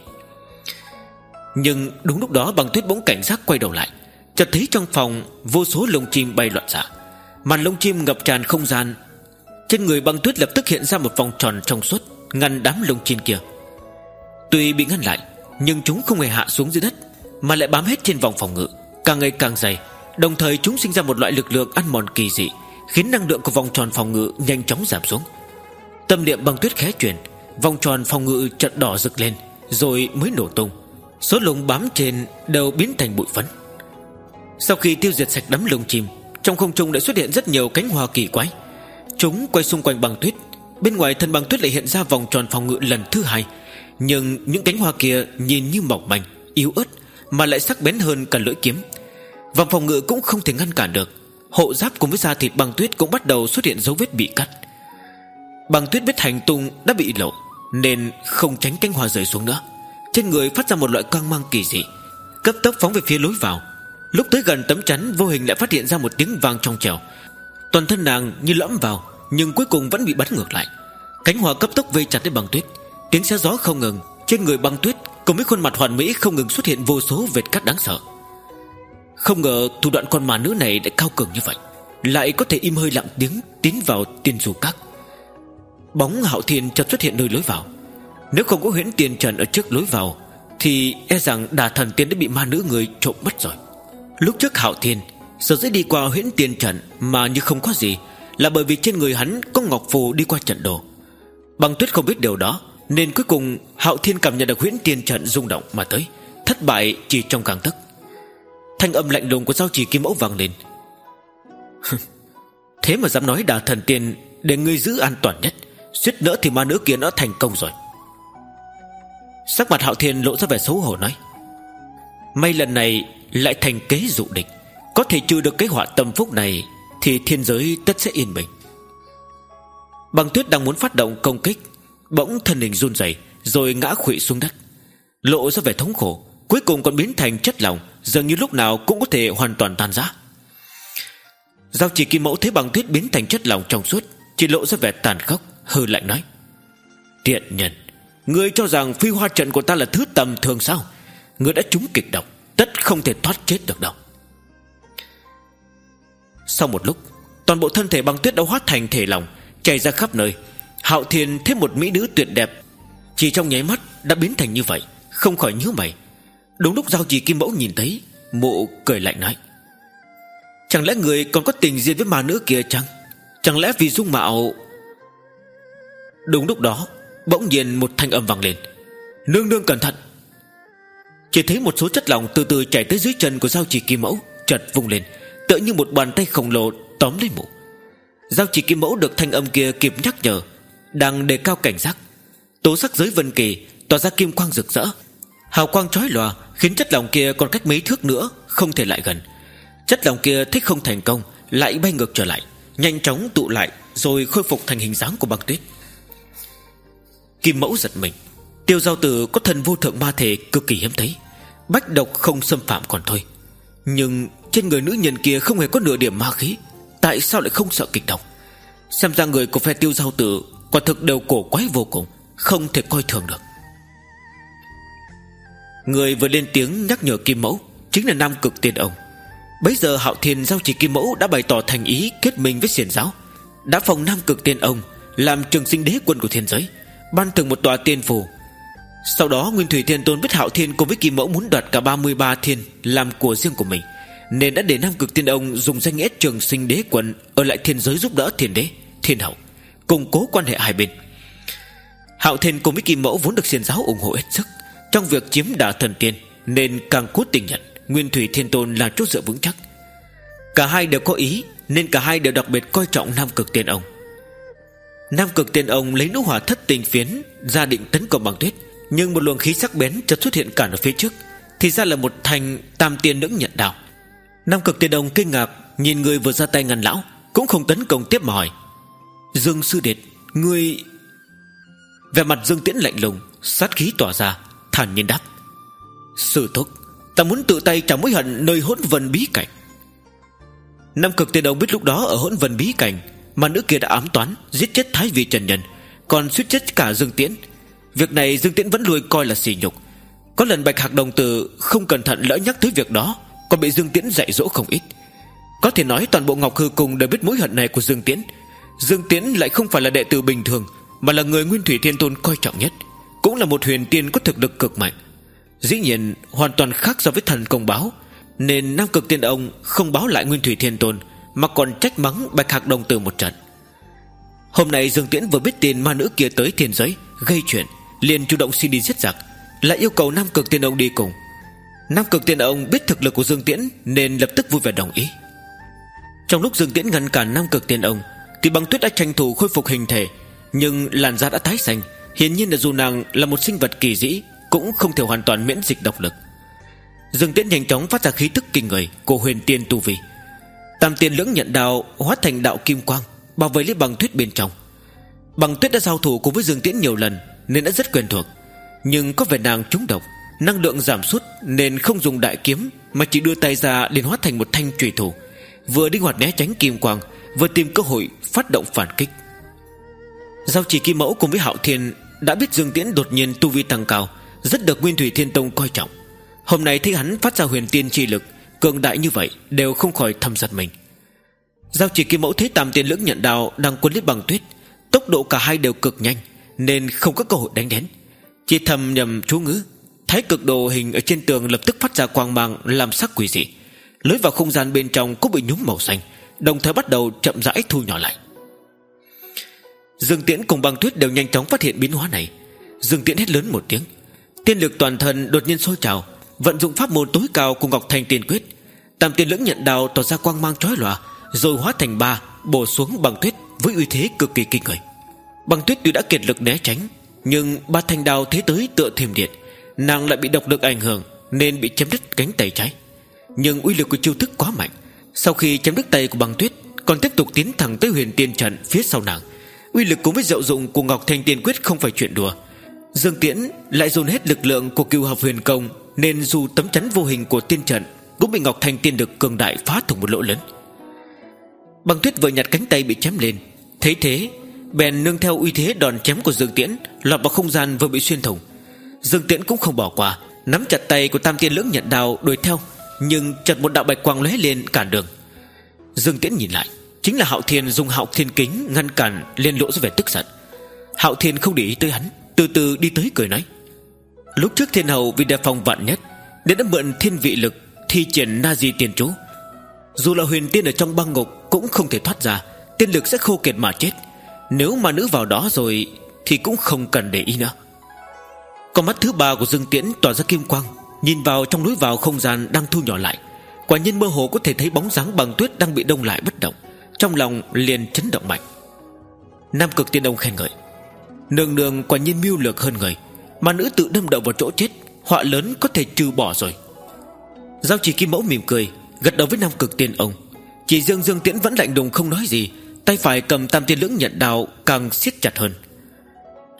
Nhưng đúng lúc đó Băng Tuyết bỗng cảnh giác quay đầu lại, chợt thấy trong phòng vô số lông chim bay loạn xạ. Màn lông chim ngập tràn không gian. Trên người Băng Tuyết lập tức hiện ra một vòng tròn trong suốt, ngăn đám lông chim kia. Tuy bị ngăn lại, nhưng chúng không hề hạ xuống dưới đất, mà lại bám hết trên vòng phòng ngự, càng ngày càng dày. Đồng thời chúng sinh ra một loại lực lượng ăn mòn kỳ dị, khiến năng lượng của vòng tròn phòng ngự nhanh chóng giảm xuống. Tâm niệm Băng Tuyết khẽ chuyển, vòng tròn phòng ngự chợt đỏ rực lên, rồi mới nổ tung. Số lông bám trên đều biến thành bụi phấn. Sau khi tiêu diệt sạch đám lông chim, trong không trung đã xuất hiện rất nhiều cánh hoa kỳ quái. Chúng quay xung quanh Băng Tuyết. Bên ngoài thân Băng Tuyết lại hiện ra vòng tròn phòng ngự lần thứ hai. Nhưng những cánh hoa kia nhìn như mỏng manh, yếu ớt, mà lại sắc bén hơn cả lưỡi kiếm. Vòng phòng ngự cũng không thể ngăn cản được. Hộ giáp cùng với da thịt Băng Tuyết cũng bắt đầu xuất hiện dấu vết bị cắt. Băng Tuyết biết hành tung đã bị lộ, nên không tránh cánh hoa rơi xuống nữa. Trên người phát ra một loại quang mang kỳ dị, cấp tốc phóng về phía lối vào. Lúc tới gần tấm chắn, vô hình lại phát hiện ra một tiếng vang trong trẻo. Toàn thân nàng như lõm vào, nhưng cuối cùng vẫn bị bắn ngược lại. Cánh hoa cấp tốc vây chặt lấy Băng Tuyết. Tiếng xé gió không ngừng. Trên người Băng Tuyết cùng với khuôn mặt hoàn mỹ không ngừng xuất hiện vô số vệt cắt đáng sợ. Không ngờ thủ đoạn con mà nữ này lại cao cường như vậy, lại có thể im hơi lặng tiếng tiến vào Tiên Du Các. Bóng Hạo Thiên chợt xuất hiện nơi lối vào. Nếu không có huyễn tiền trần ở trước lối vào, thì e rằng Đà thần tiên đã bị ma nữ người trộm mất rồi. Lúc trước Hạo Thiên sở dĩ đi qua huyễn tiền trận mà như không có gì, là bởi vì trên người hắn có ngọc phù đi qua trận đồ. Băng Tuyết không biết điều đó, nên cuối cùng Hạo Thiên cảm nhận được huyễn tiền trận rung động mà tới, thất bại chỉ trong gang tấc. Thanh âm lạnh lùng của Giao Chỉ Kim Mẫu vang lên. Thế mà dám nói Đà thần tiên để ngươi giữ an toàn nhất, suýt nữa thì ma nữ kia đã thành công rồi. Sắc mặt Hạo Thiên lộ ra vẻ xấu hổ nói: may lần này lại thành kế dụ địch, có thể trừ được cái họa tâm phúc này thì thiên giới tất sẽ yên bình. Băng Tuyết đang muốn phát động công kích, bỗng thân hình run rẩy rồi ngã khuỵu xuống đất, lộ ra vẻ thống khổ, cuối cùng còn biến thành chất lỏng, dường như lúc nào cũng có thể hoàn toàn tan rã. Giao Chỉ Kim Mẫu thấy Băng Tuyết biến thành chất lỏng trong suốt, chỉ lộ ra vẻ tàn khốc, hừ lạnh nói: tiện nhân, ngươi cho rằng phi hoa trận của ta là thứ tầm thường sao? Ngươi đã trúng kịch độc, tất không thể thoát chết được đâu. Sau một lúc, toàn bộ thân thể Băng Tuyết đã hóa thành thể lỏng, chảy ra khắp nơi. Hạo Thiên thấy một mỹ nữ tuyệt đẹp chỉ trong nháy mắt đã biến thành như vậy, không khỏi nhíu mày. Đúng lúc Giao Chỉ Kim Mẫu nhìn thấy, mụ cười lạnh nói: chẳng lẽ người còn có tình duyên với ma nữ kia chăng? Chẳng lẽ vì dung mạo? Đúng lúc đó, bỗng nhiên một thanh âm vang lên: nương nương cẩn thận! Chỉ thấy một số chất lỏng từ từ chảy tới dưới chân của Giao Chỉ Kim Mẫu, chợt vung lên, tựa như một bàn tay khổng lồ tóm lấy mụ. Giao Chỉ Kim Mẫu được thanh âm kia kịp nhắc nhở, đang đề cao cảnh giác. Tố sắc giới vân kỳ tỏa ra kim quang rực rỡ, hào quang chói lòa, khiến chất lỏng kia còn cách mấy thước nữa không thể lại gần. Chất lỏng kia thích không thành công, lại bay ngược trở lại, nhanh chóng tụ lại, rồi khôi phục thành hình dáng của Băng Tuyết. Kim Mẫu giật mình. Tiêu Giao Tử có thần vô thượng ma thể cực kỳ hiếm thấy, bách độc không xâm phạm còn thôi, nhưng trên người nữ nhân kia không hề có nửa điểm ma khí. Tại sao lại không sợ kịch độc? Xem ra người của phe Tiêu Giao Tử quả thực đều cổ quái vô cùng, không thể coi thường được. Người vừa lên tiếng nhắc nhở Kim Mẫu chính là Nam Cực Tiên Ông. Bấy giờ Hạo Thiên giao chỉ Kim Mẫu đã bày tỏ thành ý kết minh với xiển giáo, đã phong Nam Cực Tiên Ông làm trường sinh đế quân của thiên giới, ban thưởng một tòa tiên phù. Sau đó Nguyên Thủy Thiên Tôn biết Hạo Thiên cùng với Kim Mẫu muốn đoạt cả ba mươi ba thiên làm của riêng của mình, nên đã để Nam Cực Tiên Ông dùng danh nghĩa trường sinh đế quân ở lại thiên giới giúp đỡ thiên đế, thiên hậu, củng cố quan hệ hai bên. Hạo Thiên cùng với Kim Mẫu vốn được xiển giáo ủng hộ hết sức trong việc chiếm đả thần tiên, nên càng cố tình nhận Nguyên Thủy Thiên Tôn là chỗ dựa vững chắc. Cả hai đều có ý, nên cả hai đều đặc biệt coi trọng Nam Cực Tiên Ông. Nam Cực Tiên Ông lấy nữ hỏa thất tình phiến ra định tấn công Băng Tuyết, nhưng một luồng khí sắc bén chợt xuất hiện cản ở phía trước, thì ra là một thanh tam tiên nữ nhận đạo. Nam Cực Tiên Ông kinh ngạc nhìn người vừa ra tay ngăn lão, cũng không tấn công tiếp mà hỏi: Dương sư đệ, ngươi... Vẻ mặt Dương Tiễn lạnh lùng, sát khí tỏa ra, thản nhiên đáp: Sư thúc, ta muốn tự tay trả mối hận nơi Hỗn Vân bí cảnh. Nam Cực Tiên Ông biết lúc đó ở Hỗn Vân bí cảnh, mà nữ kia đã ám toán giết chết Thái Vi Trần Nhân, còn suýt chết cả Dương Tiễn. Việc này Dương Tiễn vẫn luôn coi là sỉ nhục. Có lần Bạch Hạc đồng tử không cẩn thận lỡ nhắc tới việc đó, còn bị Dương Tiễn dạy dỗ không ít. Có thể nói toàn bộ Ngọc Hư Cung đều biết mối hận này của Dương Tiễn. Dương Tiễn lại không phải là đệ tử bình thường, mà là người Nguyên Thủy Thiên Tôn coi trọng nhất, cũng là một huyền tiên có thực lực cực mạnh. Dĩ nhiên hoàn toàn khác so với thần công báo, nên Nam Cực Tiên Ông không báo lại Nguyên Thủy Thiên Tôn, mà còn trách mắng Bạch Hạc đồng tử một trận. Hôm nay Dương Tiễn vừa biết tin ma nữ kia tới thiên giới gây chuyện, liền chủ động xin đi giết giặc, lại yêu cầu Nam Cực Tiên Ông đi cùng. Nam Cực Tiên Ông biết thực lực của Dương Tiễn nên lập tức vui vẻ đồng ý. Trong lúc Dương Tiễn ngăn cản Nam Cực Tiên Ông, thì Băng Tuyết đã tranh thủ khôi phục hình thể, nhưng làn da đã tái xanh, hiển nhiên là dù nàng là một sinh vật kỳ dĩ cũng không thể hoàn toàn miễn dịch độc lực. Dương Tiễn nhanh chóng phát ra khí tức kinh người của huyền tiên tu vi. Tam tiên lưỡng nhận đao hóa thành đạo kim quang bao vây lấy Băng Tuyết bên trong. Băng Tuyết đã giao thủ cùng với Dương Tiễn nhiều lần nên đã rất quen thuộc, nhưng có vẻ nàng trúng độc, năng lượng giảm sút nên không dùng đại kiếm, mà chỉ đưa tay ra liền hóa thành một thanh chùy thủ, vừa linh hoạt né tránh kim quang, vừa tìm cơ hội phát động phản kích. Giao chỉ Kim Mẫu cùng với Hạo Thiên đã biết Dương Tiễn đột nhiên tu vi tăng cao, rất được Nguyên Thủy Thiên Tông coi trọng. Hôm nay thấy hắn phát ra huyền tiên chi lực cường đại như vậy, đều không khỏi thầm giật mình. Giao chỉ Kim Mẫu thấy tam tiên lưỡng nhận đao đang cuốn lấy Băng Tuyết, tốc độ cả hai đều cực nhanh nên không có cơ hội đánh đến, chỉ thầm nhầm chú ngữ. Thái cực đồ hình ở trên tường lập tức phát ra quang mang làm sắc quỷ dị, lối vào không gian bên trong cũng bị nhúm màu xanh, đồng thời bắt đầu chậm rãi thu nhỏ lại. Dương Tiễn cùng Băng Tuyết đều nhanh chóng phát hiện biến hóa này. Dương Tiễn hét lớn một tiếng, tiên lực toàn thân đột nhiên sôi trào, vận dụng pháp môn tối cao của Ngọc Thanh Tiên Quyết. Tam tiên lưỡng nhận đao tỏ ra quang mang chói lòa, rồi hóa thành ba bổ xuống Băng Tuyết với uy thế cực kỳ kinh người. Băng Tuyết tuy đã kiệt lực né tránh, nhưng ba thanh đao thế tới tựa thiểm điện, nàng lại bị độc lực ảnh hưởng nên bị chém đứt cánh tay trái. Nhưng uy lực của chiêu thức quá mạnh, sau khi chém đứt tay của Băng Tuyết còn tiếp tục tiến thẳng tới huyền tiên trận phía sau nàng. Uy lực cùng với diệu dụng của Ngọc Thanh Tiên Quyết không phải chuyện đùa. Dương Tiễn lại dồn hết lực lượng của Cửu Hợp Huyền Công, nên dù tấm chắn vô hình của tiên trận cũng bị Ngọc Thanh Tiên Lực cường đại phá thủng một lỗ lớn. Băng Tuyết vừa nhặt cánh tay bị chém lên, thấy thế bèn nương theo uy thế đòn chém của Dương Tiễn lọt vào không gian vừa bị xuyên thủng. Dương Tiễn cũng không bỏ qua, nắm chặt tay của tam tiên lưỡng nhận đao đuổi theo, nhưng chợt một đạo bạch quang lóe lên cản đường. Dương Tiễn nhìn lại, chính là Hạo Thiên dùng Hạo Thiên kính ngăn cản, liền lộ ra vẻ tức giận. Hạo Thiên không để ý tới hắn, từ từ đi tới cười nói: Lúc trước Thiên Hầu vì đề phòng vạn nhất nên đã mượn thiên vị lực thi triển Na Di Tiên Chú. Dù là huyền tiên ở trong băng ngục cũng không thể thoát ra, tiên lực sẽ khô kiệt mà chết. Nếu mà nữ vào đó rồi thì cũng không cần để ý nữa. Con mắt thứ ba của Dương Tiễn tỏa ra kim quang, nhìn vào trong lối vào không gian đang thu nhỏ lại. Quả nhiên mơ hồ có thể thấy bóng dáng Băng Tuyết đang bị đông lại bất động, trong lòng liền chấn động mạnh. Nam Cực Tiên Ông khen ngợi: Nương nương quả nhiên mưu lược hơn người, mà nữ tự đâm đầu vào chỗ chết, họa lớn có thể trừ bỏ rồi. Giao chỉ Kim Mẫu mỉm cười gật đầu với Nam Cực Tiên Ông. Chỉ riêng Dương Tiễn vẫn lạnh lùng không nói gì, tay phải cầm tam tiên lưỡng nhận đao càng siết chặt hơn.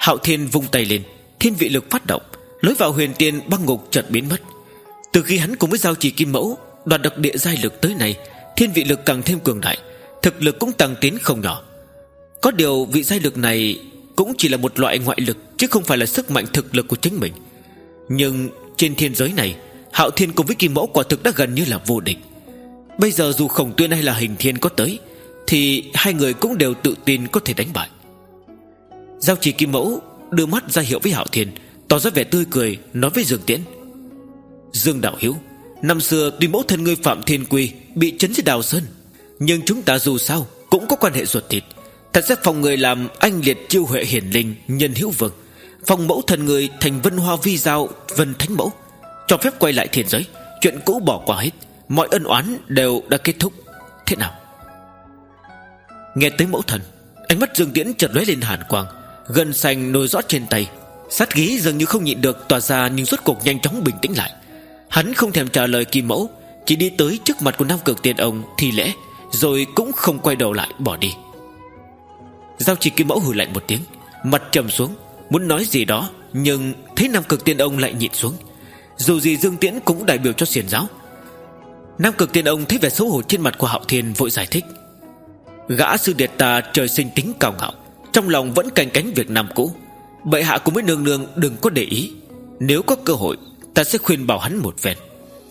Hạo Thiên vung tay lên, thiên vị lực phát động, lối vào huyền tiên băng ngục chợt biến mất. Từ khi hắn cùng với giao trì kim mẫu đoạt được địa giai lực tới nay, thiên vị lực càng thêm cường đại, thực lực cũng tăng tiến không nhỏ. Có điều vị giai lực này cũng chỉ là một loại ngoại lực, chứ không phải là sức mạnh thực lực của chính mình. Nhưng trên thiên giới này, Hạo Thiên cùng với kim mẫu quả thực đã gần như là vô địch. Bây giờ dù Khổng Tuyên hay là Hình Thiên có tới, thì hai người cũng đều tự tin có thể đánh bại. Giao trì kim mẫu đưa mắt ra hiệu với Hạo Thiên, tỏ ra vẻ tươi cười, nói với Dương Tiễn: Dương đạo hữu, năm xưa tuy mẫu thân ngươi Phạm Thiên Quy bị trấn dưới Đào Sơn, nhưng chúng ta dù sao cũng có quan hệ ruột thịt. Ta sẽ phong người làm anh liệt chiêu huệ hiển linh nhân hữu vương, phong mẫu thân người thành Vân Hoa Vi Giao Vân Thánh Mẫu, cho phép quay lại thiên giới, chuyện cũ bỏ qua hết, mọi ân oán đều đã kết thúc. Thế nào? Nghe tới mẫu thần, ánh mắt Dương Tiễn chợt lóe lên hàn quang, gân xanh nổi rõ trên tay, sát khí dường như không nhịn được tỏa ra, nhưng rốt cuộc nhanh chóng bình tĩnh lại. Hắn không thèm trả lời kim mẫu, chỉ đi tới trước mặt của Nam Cực Tiên Ông thi lễ, rồi cũng không quay đầu lại bỏ đi. Giao trì kim mẫu hừ lạnh một tiếng, mặt trầm xuống, muốn nói gì đó, nhưng thấy Nam Cực Tiên Ông lại nhịn xuống. Dù gì Dương Tiễn cũng đại biểu cho xiển giáo. Nam Cực Tiên Ông thấy vẻ xấu hổ trên mặt của Hạo Thiên, vội giải thích: Gã sư điệt ta trời sinh tính cao ngạo, trong lòng vẫn canh cánh việc năm cũ. Bệ hạ cùng với nương nương đừng có để ý, nếu có cơ hội ta sẽ khuyên bảo hắn một phen.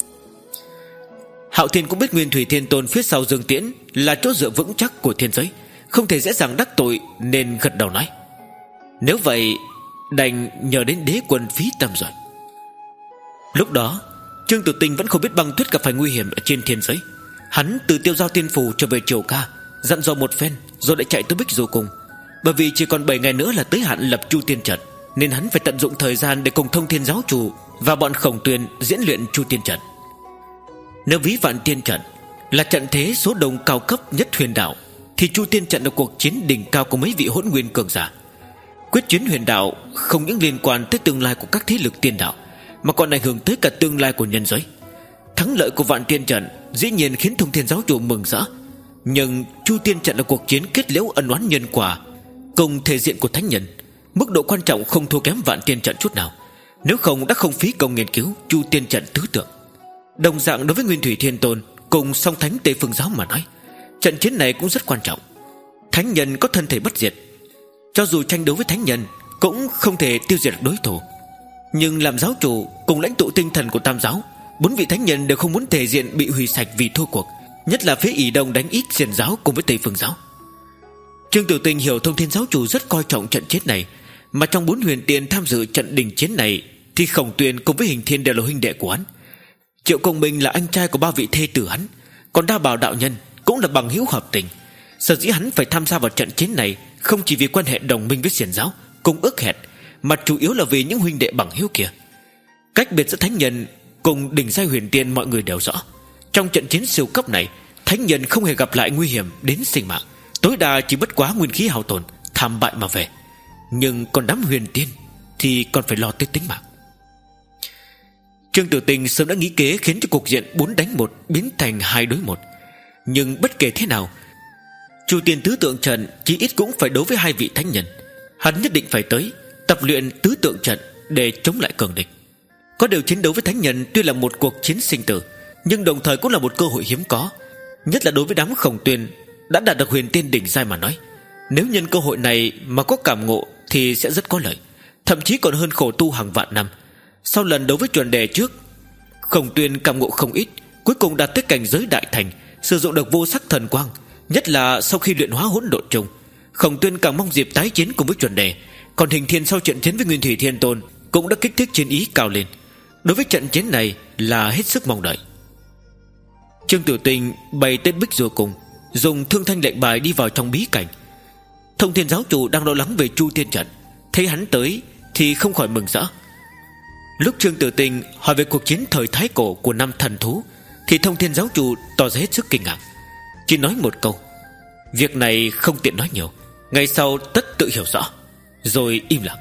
Hạo Thiên cũng biết Nguyên Thủy Thiên Tôn phía sau Dương Tiễn là chỗ dựa vững chắc của thiên giới, không thể dễ dàng đắc tội, nên gật đầu nói: Nếu vậy đành nhờ đến đế quân phí tâm rồi. Lúc đó Trương Tử Tinh vẫn không biết băng tuyết gặp phải nguy hiểm ở trên thiên giới. Hắn từ Tiêu Giao Tiên Phủ trở về Triều Ca, dặn dò một phen rồi lại chạy tới Bích Du Cung. Bởi vì chỉ còn bảy ngày nữa là tới hạn lập Chu Tiên Trận, nên hắn phải tận dụng thời gian để cùng Thông Thiên Giáo Chủ và bọn Khổng Tuyên diễn luyện Chu Tiên Trận. Nếu ví Vạn Tiên Trận là trận thế số đông cao cấp nhất huyền đạo, thì Chu Tiên Trận là cuộc chiến đỉnh cao của mấy vị hỗn nguyên cường giả. Quyết chiến huyền đạo không những liên quan tới tương lai của các thế lực tiên đạo, mà còn ảnh hưởng tới cả tương lai của nhân giới. Thắng lợi của Vạn Tiên Trận dĩ nhiên khiến Thông Thiên Giáo Chủ mừng rỡ, nhưng Chu Tiên Trận là cuộc chiến kết liễu ân oán nhân quả cùng thể diện của thánh nhân, mức độ quan trọng không thua kém Vạn Tiên Trận chút nào. Nếu không đã không phí công nghiên cứu Chu Tiên Trận tứ tượng. Đồng dạng đối với Nguyên Thủy Thiên Tôn cùng Song Thánh Tây Phương Giáo mà nói, trận chiến này cũng rất quan trọng. Thánh nhân có thân thể bất diệt, cho dù tranh đấu với thánh nhân cũng không thể tiêu diệt đối thủ. Nhưng làm giáo chủ cùng lãnh tụ tinh thần của Tam Giáo, bốn vị thánh nhân đều không muốn thể diện bị hủy sạch vì thua cuộc, nhất là phía Ỷ Đông đánh ít Xiển Giáo cùng với Tây Phương Giáo. Trương Tiểu Tình hiểu Thông Thiên Giáo Chủ rất coi trọng trận chiến này, mà trong bốn huyền tiên tham dự trận đình chiến này thì Khổng Tuyên cùng với Hình Thiên đều là huynh đệ của hắn. Triệu Công Minh là anh trai của ba vị thê tử hắn, còn Đa Bảo đạo nhân cũng là bằng hữu hợp tình. Sở dĩ hắn phải tham gia vào trận chiến này không chỉ vì quan hệ đồng minh với Xiển Giáo cùng ước hẹn, mà chủ yếu là vì những huynh đệ bằng hữu kia. Cách biệt giữa thánh nhân cùng đỉnh giai huyền tiên mọi người đều rõ. Trong trận chiến siêu cấp này, thánh nhân không hề gặp lại nguy hiểm đến sinh mạng, tối đa chỉ bất quá nguyên khí hao tổn, thảm bại mà về. Nhưng còn đám huyền tiên thì còn phải lo tới tính mạng. Trương Tử Tình sớm đã nghĩ kế khiến cho cục diện bốn đánh một biến thành hai đối một. Nhưng bất kể thế nào, Chu Tiên tứ tượng trận chỉ ít cũng phải đối với hai vị thánh nhân. Hắn nhất định phải tới tập luyện tứ tượng trận để chống lại cường địch. Có điều chiến đấu với thánh nhân tuy là một cuộc chiến sinh tử, nhưng đồng thời cũng là một cơ hội hiếm có, nhất là đối với đám Khổng Tuyên đã đạt được huyền tiên đỉnh giai mà nói. Nếu nhân cơ hội này mà có cảm ngộ thì sẽ rất có lợi, thậm chí còn hơn khổ tu hàng vạn năm. Sau lần đấu với chuẩn đề trước, Khổng Tuyên cảm ngộ không ít, cuối cùng đạt tới cảnh giới đại thành, sử dụng được vô sắc thần quang. Nhất là sau khi luyện hóa hỗn độn trùng, Khổng Tuyên càng mong dịp tái chiến cùng với chuẩn đề. Còn Hình Thiên sau trận chiến với Nguyên Thủy Thiên Tôn cũng đã kích thích chiến ý cao lên. Đối với trận chiến này là hết sức mong đợi. Trương Tiểu Tình bày tên Bích Du Cung, dùng thương thanh lệnh bài đi vào trong bí cảnh. Thông Thiên Giáo Chủ đang lo lắng về Chu Tiên Trận, thấy hắn tới thì không khỏi mừng rỡ. Lúc Trương Tiểu Tình hỏi về cuộc chiến thời thái cổ của năm thần thú, thì Thông Thiên Giáo Chủ tỏ ra hết sức kinh ngạc, chỉ nói một câu: việc này không tiện nói nhiều, ngày sau tất tự hiểu rõ. Rồi im lặng.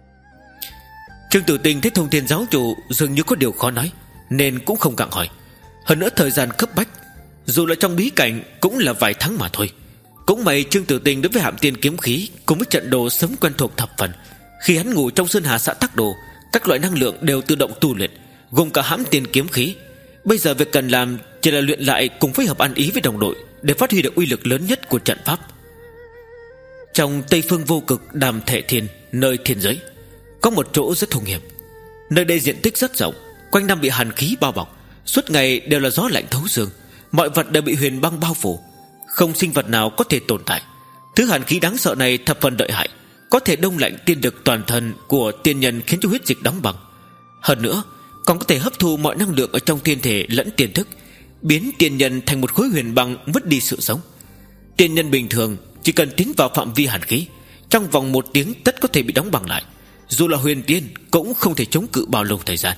Trương Tử Tình thấy Thông Thiên Giáo Chủ dường như có điều khó nói, nên cũng không gặng hỏi. Hơn nữa thời gian cấp bách, dù là trong bí cảnh cũng là vài tháng mà thôi. Cũng may Trương Tử Tình đối với Hạm Tiên kiếm khí cùng với trận đồ sớm quen thuộc thập phần, Khi hắn ngủ trong sơn hà xã Tắc Đồ, các loại năng lượng đều tự động tu luyện, gồm cả hãm tiên kiếm khí. Bây giờ việc cần làm chỉ là luyện lại cùng phối hợp ăn ý với đồng đội, để phát huy được uy lực lớn nhất của trận pháp. Trong Tây Phương Vô Cực Đàm Thệ Thiên, nơi thiên giới, có một chỗ rất hung hiểm. Nơi đây diện tích rất rộng, quanh năm bị hàn khí bao bọc, suốt ngày đều là gió lạnh thấu xương, mọi vật đều bị huyền băng bao phủ, không sinh vật nào có thể tồn tại. Thứ hàn khí đáng sợ này thập phần lợi hại, có thể đông lạnh tiên lực toàn thân của tiên nhân, khiến cho huyết dịch đóng băng. Hơn nữa còn có thể hấp thu mọi năng lượng ở trong tiên thể lẫn tiên thức, biến tiên nhân thành một khối huyền băng mất đi sự sống. Tiên nhân bình thường chỉ cần tiến vào phạm vi hàn khí, trong vòng một tiếng tất có thể bị đóng băng lại. Dù là huyền tiên cũng không thể chống cự bao lâu thời gian.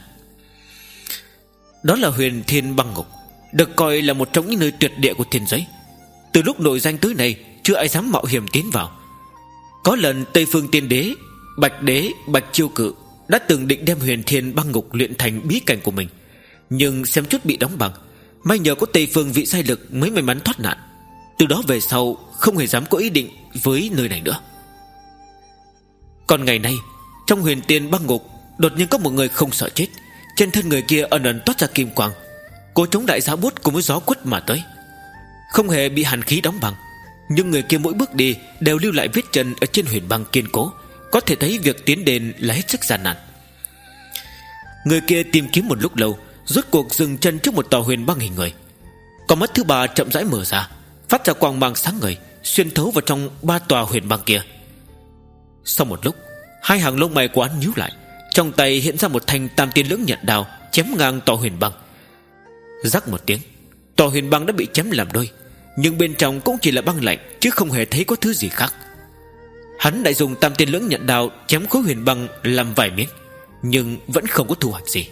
Đó là Huyền Thiên Băng Ngục, được coi là một trong những nơi tuyệt địa của thiên giới. Từ lúc nổi danh tới nay, chưa ai dám mạo hiểm tiến vào. Có lần Tây Phương Tiên Đế, Bạch Đế, Bạch Chiêu Cự đã từng định đem Huyền Thiên Băng Ngục luyện thành bí cảnh của mình, nhưng xem chút bị đóng băng. May nhờ có Tây Phương vị sai lực mới may mắn thoát nạn. Từ đó về sau không hề dám có ý định với nơi này nữa. Còn ngày nay, trong Huyền Thiên Băng Ngục đột nhiên có một người không sợ chết. Trên thân người kia ẩn ẩn toát ra kim quang, cố chống đại giá bút cùng với gió quất mà tới. Không hề bị hàn khí đóng băng, nhưng người kia mỗi bước đi đều lưu lại vết chân ở trên huyền băng kiên cố, có thể thấy việc tiến đến là hết sức gian nan. Người kia tìm kiếm một lúc lâu, rốt cuộc dừng chân trước một tòa huyền băng hình người. Con mắt thứ ba chậm rãi mở ra, phát ra quang mang sáng ngời, xuyên thấu vào trong ba tòa huyền băng kia. Sau một lúc, hai hàng lông mày của hắn nhíu lại, trong tay hiện ra một thanh tam tiên lưỡng nhận đao, chém ngang tòa huyền băng. Rắc một tiếng, tòa huyền băng đã bị chém làm đôi, nhưng bên trong cũng chỉ là băng lạnh, chứ không hề thấy có thứ gì khác. Hắn lại dùng tam tiên lưỡng nhận đao chém khối huyền băng làm vài miếng, nhưng vẫn không có thu hoạch gì.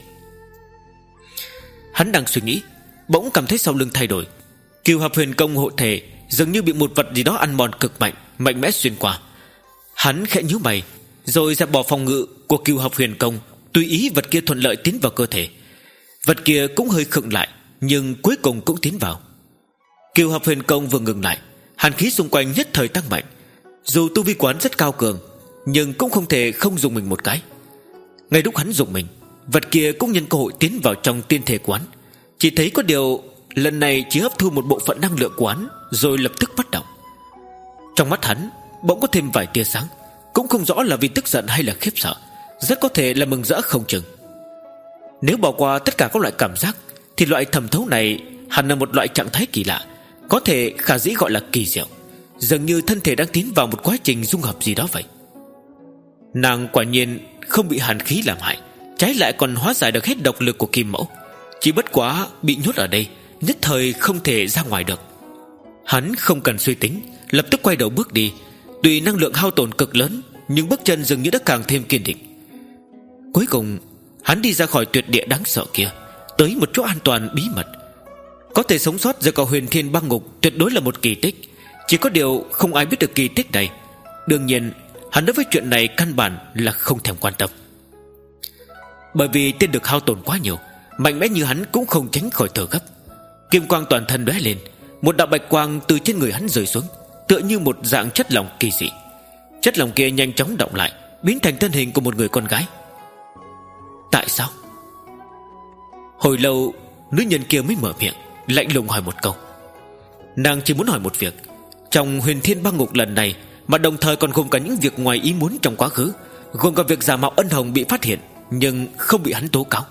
Hắn đang suy nghĩ, bỗng cảm thấy sau lưng thay đổi. Cửu Hợp Huyền Công hộ thể dường như bị một vật gì đó ăn mòn cực mạnh, mạnh mẽ xuyên qua. Hắn khẽ nhíu mày, rồi dẹp bỏ phòng ngự của Cửu Hợp Huyền Công, tùy ý vật kia thuận lợi tiến vào cơ thể. Vật kia cũng hơi khựng lại, nhưng cuối cùng cũng tiến vào. Cửu Hợp Huyền Công vừa ngừng lại, hàn khí xung quanh nhất thời tăng mạnh. Dù tu vi quán rất cao cường, nhưng cũng không thể không dùng mình một cái. Ngay lúc hắn dùng mình, vật kia cũng nhân cơ hội tiến vào trong tiên thể quán. Chỉ thấy có điều lần này chỉ hấp thu một bộ phận năng lượng quán, rồi lập tức bắt động. Trong mắt hắn bỗng có thêm vài tia sáng, cũng không rõ là vì tức giận hay là khiếp sợ, rất có thể là mừng rỡ không chừng. Nếu bỏ qua tất cả các loại cảm giác, thì loại thẩm thấu này hẳn là một loại trạng thái kỳ lạ, có thể khả dĩ gọi là kỳ diệu, dường như thân thể đang tiến vào một quá trình dung hợp gì đó vậy. Nàng quả nhiên không bị hàn khí làm hại, trái lại còn hóa giải được hết độc lực của kim mẫu. Chỉ bất quá bị nhốt ở đây, nhất thời không thể ra ngoài được. Hắn không cần suy tính, lập tức quay đầu bước đi. Tuy năng lượng hao tổn cực lớn, nhưng bước chân dường như đã càng thêm kiên định. Cuối cùng hắn đi ra khỏi tuyệt địa đáng sợ kia, tới một chỗ an toàn bí mật. Có thể sống sót rời khỏi Huyền Thiên Băng Ngục tuyệt đối là một kỳ tích. Chỉ có điều không ai biết được kỳ tích này. Đương nhiên hắn đối với chuyện này căn bản là không thèm quan tâm. Bởi vì tiên lực hao tổn quá nhiều, mạnh mẽ như hắn cũng không tránh khỏi thở gấp. Kim quang toàn thân lóe lên, một đạo bạch quang từ trên người hắn rơi xuống, tựa như một dạng chất lỏng kỳ dị. Chất lỏng kia nhanh chóng động lại, biến thành thân hình của một người con gái. Tại sao? Hồi lâu nữ nhân kia mới mở miệng, lạnh lùng hỏi một câu. Nàng chỉ muốn hỏi một việc. Trong Huyền Thiên Băng Ngục lần này, mà đồng thời còn gồm cả những việc ngoài ý muốn trong quá khứ, gồm cả việc giả mạo ân hồng bị phát hiện nhưng không bị hắn tố cáo.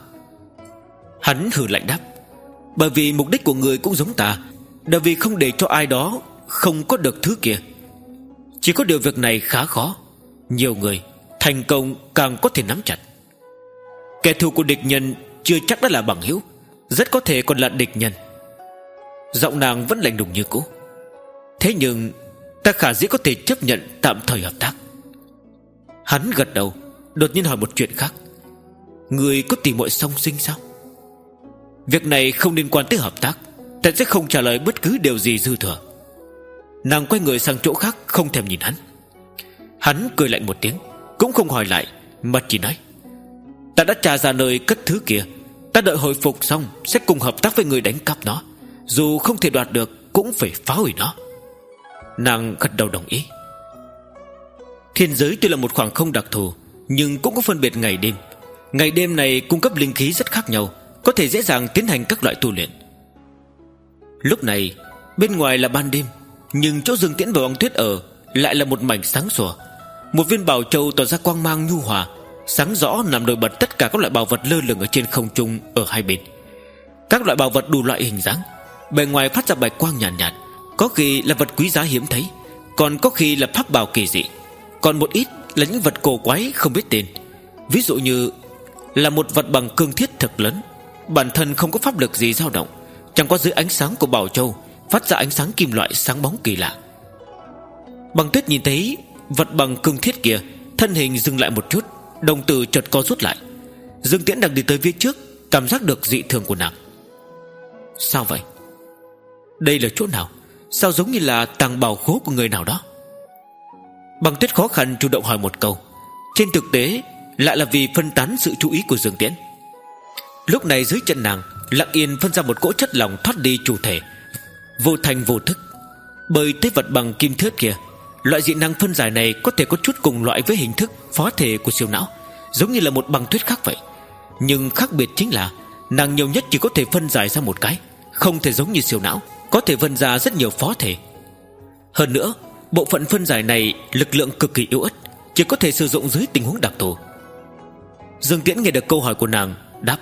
Hắn hừ lạnh đáp: bởi vì mục đích của người cũng giống ta, là vì không để cho ai đó không có được thứ kia. Chỉ có điều việc này khá khó, nhiều người thành công càng có thể nắm chặt. Kẻ thù của địch nhân chưa chắc đã là bằng hữu, rất có thể còn là địch nhân. Giọng nàng vẫn lạnh lùng như cũ. Thế nhưng ta khả dĩ có thể chấp nhận tạm thời hợp tác. Hắn gật đầu, đột nhiên hỏi một chuyện khác. Người có tỷ muội song sinh sao? Việc này không liên quan tới hợp tác, ta sẽ không trả lời bất cứ điều gì dư thừa. Nàng quay người sang chỗ khác, không thèm nhìn hắn. Hắn cười lạnh một tiếng, cũng không hỏi lại, mà chỉ nói: ta đã tra ra nơi cất thứ kia, ta đợi hồi phục xong sẽ cùng hợp tác với người đánh cắp nó. Dù không thể đoạt được cũng phải phá hủy nó. Nàng gật đầu đồng ý. Thiên giới tuy là một khoảng không đặc thù, nhưng cũng có phân biệt ngày đêm. Ngày đêm này cung cấp linh khí rất khác nhau, có thể dễ dàng tiến hành các loại tu luyện. Lúc này bên ngoài là ban đêm, nhưng chỗ Dương Tiễn và Băng Tuyết ở lại là một mảnh sáng sủa. Một viên bảo châu tỏa ra quang mang nhu hòa, sáng rõ làm nổi bật tất cả các loại bảo vật lơ lửng ở trên không trung ở hai bên. Các loại bảo vật đủ loại hình dáng, bề ngoài phát ra bạch quang nhàn nhạt, nhạt, có khi là vật quý giá hiếm thấy, còn có khi là pháp bảo kỳ dị, còn một ít là những vật cổ quái không biết tên. Ví dụ như là một vật bằng cương thiết thật lớn, bản thân không có pháp lực gì dao động, chẳng qua dưới ánh sáng của bảo châu phát ra ánh sáng kim loại sáng bóng kỳ lạ. Băng Tuyết nhìn thấy vật bằng cương thiết kia, thân hình dừng lại một chút, đồng tử chợt co rút lại. Dương Tiễn đang đi tới phía trước, cảm giác được dị thường của nàng. Sao vậy? Đây là chỗ nào? Sao giống như là tàng bảo khố của người nào đó? Băng Tuyết khó khăn chủ động hỏi một câu. Trên thực tế lại là vì phân tán sự chú ý của Dương Tiễn. Lúc này dưới chân nàng lặng yên phân ra một cỗ chất lỏng thoát đi chủ thể, vô thành vô thức. Bởi tới vật bằng kim thớt kia, loại dị năng phân giải này có thể có chút cùng loại với hình thức phó thể của siêu não, giống như là một băng tuyết khác vậy. Nhưng khác biệt chính là nàng nhiều nhất chỉ có thể phân giải ra một cái, không thể giống như siêu não có thể phân ra rất nhiều phó thể. Hơn nữa bộ phận phân giải này lực lượng cực kỳ yếu ớt, chỉ có thể sử dụng dưới tình huống đặc thù. Dương Tiễn nghe được câu hỏi của nàng, đáp: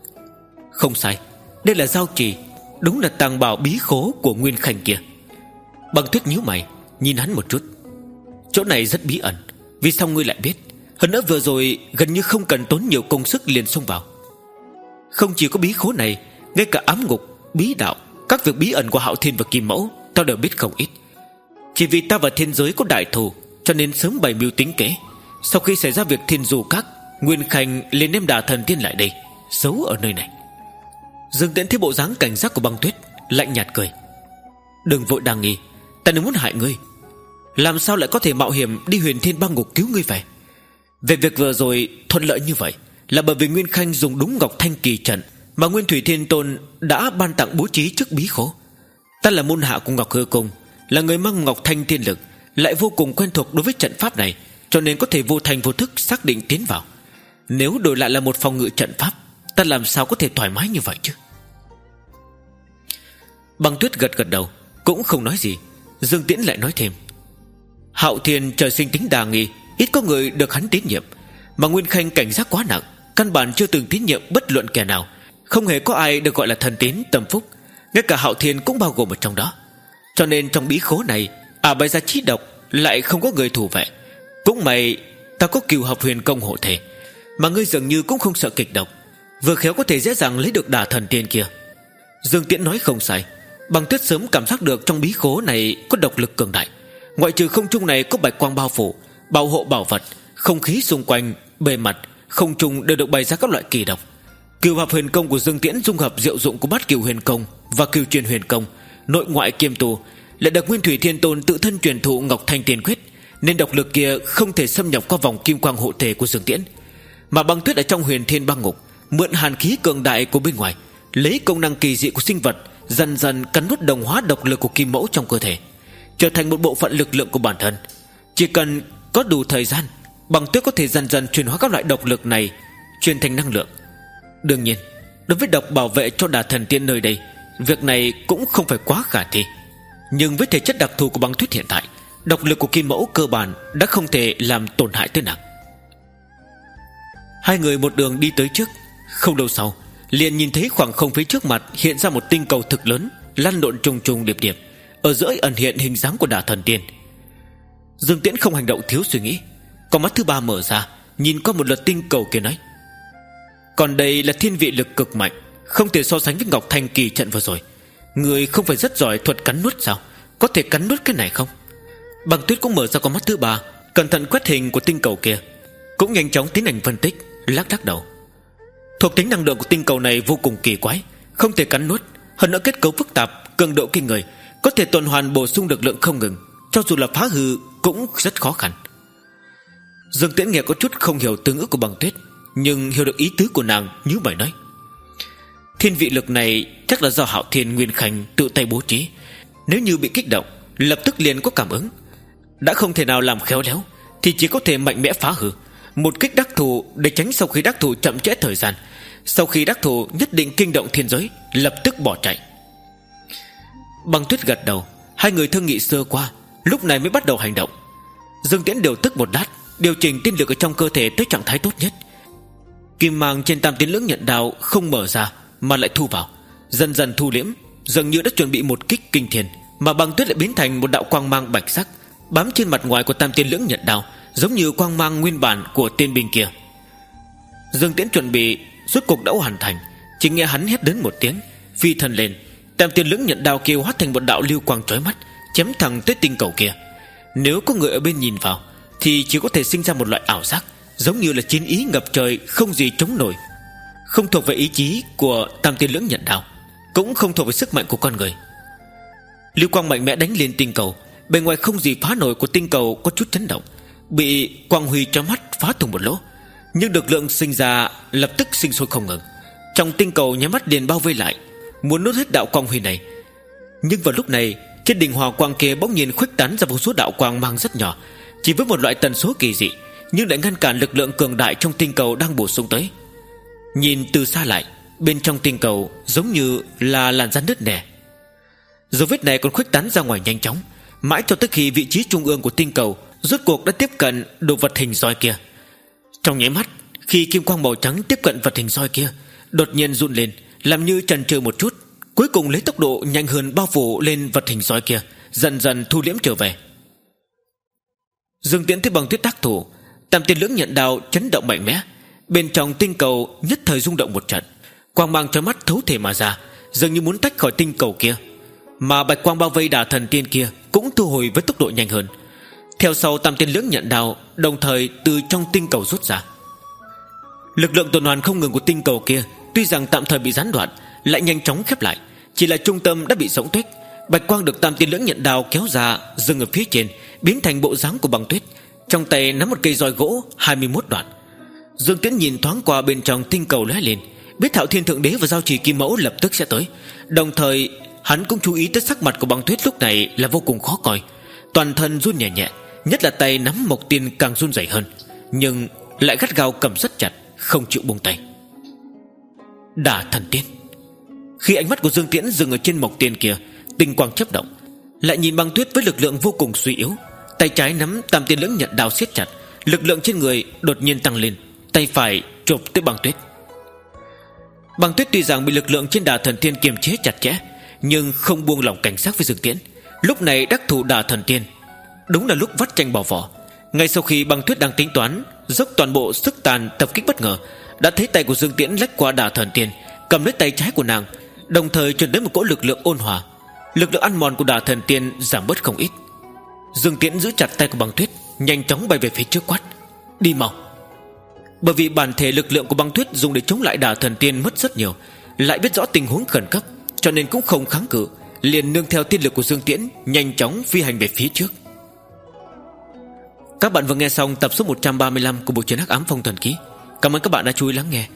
Không sai, đây là giao trì, đúng là tàng bảo bí khố của Nguyên Khanh kia. Băng Tuyết nhíu mày nhìn hắn một chút. Chỗ này rất bí ẩn, vì sao ngươi lại biết? Hơn nữa vừa rồi gần như không cần tốn nhiều công sức liền xông vào. Không chỉ có bí khố này, ngay cả ám ngục, bí đạo, các việc bí ẩn của Hạo Thiên và Kim Mẫu tao đều biết không ít. Chỉ vì ta và thiên giới có đại thù, cho nên sớm bày mưu tính kế. Sau khi xảy ra việc thiên du các, Nguyên Khanh liền đem Đả Thần Tiên lại đây, giấu ở nơi này. Dương Tiễn thấy bộ dáng cảnh giác của Băng Tuyết, lạnh nhạt cười: Đừng vội đàng nghi, ta nếu muốn hại ngươi, làm sao lại có thể mạo hiểm đi Huyền Thiên băng ngục cứu ngươi về? Về việc vừa rồi thuận lợi như vậy là bởi vì Nguyên Khanh dùng đúng Ngọc Thanh kỳ trận mà Nguyên Thủy Thiên Tôn đã ban tặng bố trí trước bí khố. Ta là môn hạ của Ngọc Hư Cung, là người mang Ngọc Thanh tiên lực, lại vô cùng quen thuộc đối với trận pháp này, cho nên có thể vô thành vô thức xác định tiến vào. Nếu đổi lại là một phòng ngự trận pháp, ta làm sao có thể thoải mái như vậy chứ? Băng Tuyết gật gật đầu, cũng không nói gì. Dương Tiễn lại nói thêm: Hạo Thiên trời sinh tính đa nghi, ít có người được hắn tín nhiệm, mà Nguyên Khanh cảnh giác quá nặng, căn bản chưa từng tín nhiệm bất luận kẻ nào. Không hề có ai được gọi là thần tín tâm phúc, ngay cả Hạo Thiên cũng bao gồm ở trong đó. Cho nên trong bí khố này à bày ra chí độc, lại không có người thủ vệ. Cũng may ta có Cửu Hợp Huyền Công hộ thể, mà ngươi dường như cũng không sợ kịch độc, vừa khéo có thể dễ dàng lấy được Đả Thần Tiên kia. Dương Tiễn nói không sai. Băng Tuyết sớm cảm giác được trong bí khố này có độc lực cường đại. Ngoại trừ không trung này có bạch quang bao phủ, bảo hộ bảo vật, không khí xung quanh, bề mặt, không trung đều được bày ra các loại kỳ độc. Cửu Hợp Huyền Công của Dương Tiễn dung hợp diệu dụng của Bát Cửu Huyền Công và Cửu Truyền Huyền Công, nội ngoại kiêm tu, lại được Nguyên Thủy Thiên Tôn tự thân truyền thụ Ngọc Thanh Tiên Quyết, nên độc lực kia không thể xâm nhập qua vòng kim quang hộ thể của Dương Tiễn. Mà Băng Tuyết ở trong Huyền Thiên băng ngục mượn hàn khí cường đại của bên ngoài, lấy công năng kỳ dị của sinh vật dần dần cắn nuốt đồng hóa độc lực của Kim Mẫu trong cơ thể, trở thành một bộ phận lực lượng của bản thân. Chỉ cần có đủ thời gian, Băng Tuyết có thể dần dần chuyển hóa các loại độc lực này chuyển thành năng lượng. Đương nhiên, đối với độc bảo vệ cho Đả Thần Tiên nơi đây, việc này cũng không phải quá khả thi. Nhưng với thể chất đặc thù của Băng Tuyết hiện tại, độc lực của Kim Mẫu cơ bản đã không thể làm tổn hại tới nàng. Hai người một đường đi tới trước. Không lâu sau liền nhìn thấy khoảng không phía trước mặt hiện ra một tinh cầu thực lớn, lăn lộn trùng trùng điệp điệp, ở giữa ẩn hiện hình dáng của Đả Thần Tiên. Dương Tiễn không hành động thiếu suy nghĩ, con mắt thứ ba mở ra, nhìn qua một lượt tinh cầu kia nói: Còn đây là thiên vị lực cực mạnh, không thể so sánh với Ngọc Thanh kỳ trận vừa rồi. Người không phải rất giỏi thuật cắn nuốt sao? Có thể cắn nuốt cái này không? Băng Tuyết cũng mở ra con mắt thứ ba, cẩn thận quét hình của tinh cầu kia, cũng nhanh chóng tiến hành phân tích, lắc lắc đầu. Thuộc tính năng lượng của tinh cầu này vô cùng kỳ quái, không thể cắn nuốt, hơn nữa kết cấu phức tạp, cường độ kinh người, có thể tuần hoàn bổ sung lực lượng không ngừng, cho dù là phá hư cũng rất khó khăn. Dương Tiễn nghe có chút không hiểu từ ngữ của Băng Tuyết, nhưng hiểu được ý tứ của nàng, nhíu mày nói: Thiên vị lực này chắc là do Hạo Thiên Nguyên Khanh tự tay bố trí, nếu như bị kích động lập tức liền có cảm ứng, đã không thể nào làm khéo léo thì chỉ có thể mạnh mẽ phá hư, một kích đắc thủ để tránh sau khi đắc thủ chậm trễ thời gian. Sau khi đắc thủ nhất định kinh động thiên giới, lập tức bỏ chạy. Băng Tuyết gật đầu. Hai người thương nghị sơ qua, lúc này mới bắt đầu hành động. Dương Tiễn điều tức một lát, điều chỉnh tiên lực ở trong cơ thể tới trạng thái tốt nhất. Kim mang trên tam tiên lưỡng nhận đao không mở ra mà lại thu vào, dần dần thu liễm, dường như đã chuẩn bị một kích kinh thiên. Mà Băng Tuyết lại biến thành một đạo quang mang bạch sắc bám trên mặt ngoài của tam tiên lưỡng nhận đao, giống như quang mang nguyên bản của tiên binh kia. Dương Tiễn chuẩn bị rốt cục đã hoàn thành. Chỉ nghe hắn hét đến một tiếng, phi thân lên. Tam tiên lưỡng nhận đao kia hóa thành một đạo lưu quang chói mắt, chém thẳng tới tinh cầu kia. Nếu có người ở bên nhìn vào thì chỉ có thể sinh ra một loại ảo giác, giống như là chiến ý ngập trời, không gì chống nổi. Không thuộc về ý chí của tam tiên lưỡng nhận đao, cũng không thuộc về sức mạnh của con người. Lưu quang mạnh mẽ đánh lên tinh cầu. Bề ngoài không gì phá nổi của tinh cầu có chút chấn động, bị quang huy chói mắt phá thủng một lỗ. Nhưng lực lượng sinh ra lập tức sinh sôi không ngừng. Trong tinh cầu nháy mắt liền bao vây lại, muốn nuốt hết đạo quang huy này. Nhưng vào lúc này, trên đỉnh hỏa quang kia bỗng nhiên khuếch tán ra vô số đạo quang mang rất nhỏ, chỉ với một loại tần số kỳ dị, nhưng lại ngăn cản lực lượng cường đại trong tinh cầu đang bổ sung tới. Nhìn từ xa lại, bên trong tinh cầu giống như là làn da nứt nẻ. Dấu vết này còn khuếch tán ra ngoài nhanh chóng, mãi cho tới khi vị trí trung ương của tinh cầu rốt cuộc đã tiếp cận đồ vật hình roi kia. Trong nháy mắt, khi kim quang màu trắng tiếp cận vật hình roi kia, đột nhiên run lên, làm như chần chừ một chút, cuối cùng lấy tốc độ nhanh hơn bao phủ lên vật hình roi kia, dần dần thu liễm trở về. Dương Tiễn thấy Băng Tuyết đắc thủ, tam tiên lưỡng nhận đao chấn động mạnh mẽ, bên trong tinh cầu nhất thời rung động một trận, quang mang chói mắt thấu thể mà ra, dường như muốn tách khỏi tinh cầu kia. Mà bạch quang bao vây Đả Thần Tiên kia cũng thu hồi với tốc độ nhanh hơn. Theo sau tam tiên lưỡng nhận đao đồng thời từ trong tinh cầu rút ra. Lực lượng tuần hoàn không ngừng của tinh cầu kia tuy rằng tạm thời bị gián đoạn, lại nhanh chóng khép lại. Chỉ là trung tâm đã bị rỗng tuếch. Bạch quang được tam tiên lưỡng nhận đao kéo ra, dừng ở phía trên, biến thành bộ dáng của Băng Tuyết, trong tay nắm một cây roi gỗ hai mươi mốt đoạn. Dương Tiễn nhìn thoáng qua bên trong tinh cầu lóe lên, biết Hạo Thiên Thượng Đế và Giao Trì Kim Mẫu lập tức sẽ tới. Đồng thời hắn cũng chú ý tới sắc mặt của Băng Tuyết lúc này là vô cùng khó coi, toàn thân run nhẹ nhẹ, nhất là tay nắm mộc tiên càng run rẩy hơn, nhưng lại gắt gao cầm rất chặt, không chịu buông tay. Đả Thần Tiên. Khi ánh mắt của Dương Tiễn dừng ở trên mộc tiên kia, tinh quang chớp động, lại nhìn Băng Tuyết với lực lượng vô cùng suy yếu, tay trái nắm tam tiên lưỡng nhận đao siết chặt, lực lượng trên người đột nhiên tăng lên, tay phải chộp tới Băng Tuyết. Băng Tuyết tuy rằng bị lực lượng trên Đả Thần Tiên kiềm chế chặt chẽ, nhưng không buông lỏng cảnh giác với Dương Tiễn. Lúc này đắc thủ Đả Thần Tiên, đúng là lúc vắt chanh bỏ vỏ. Ngay sau khi Băng Tuyết đang tính toán dốc toàn bộ sức tàn tập kích bất ngờ, đã thấy tay của Dương Tiễn lách qua Đả Thần Tiên, cầm lấy tay trái của nàng, đồng thời truyền đến một cỗ lực lượng ôn hòa. Lực lượng ăn mòn của Đả Thần Tiên giảm bớt không ít. Dương Tiễn giữ chặt tay của Băng Tuyết, nhanh chóng bay về phía trước quát: đi mau. Bởi vì bản thể lực lượng của Băng Tuyết dùng để chống lại Đả Thần Tiên mất rất nhiều, lại biết rõ tình huống khẩn cấp, cho nên cũng không kháng cự, liền nương theo tiên lực của Dương Tiễn nhanh chóng phi hành về phía trước. Các bạn vừa nghe xong tập số một trăm ba mươi lăm của bộ truyện Hắc Ám Phong Thần Ký. Cảm ơn các bạn đã chú ý lắng nghe.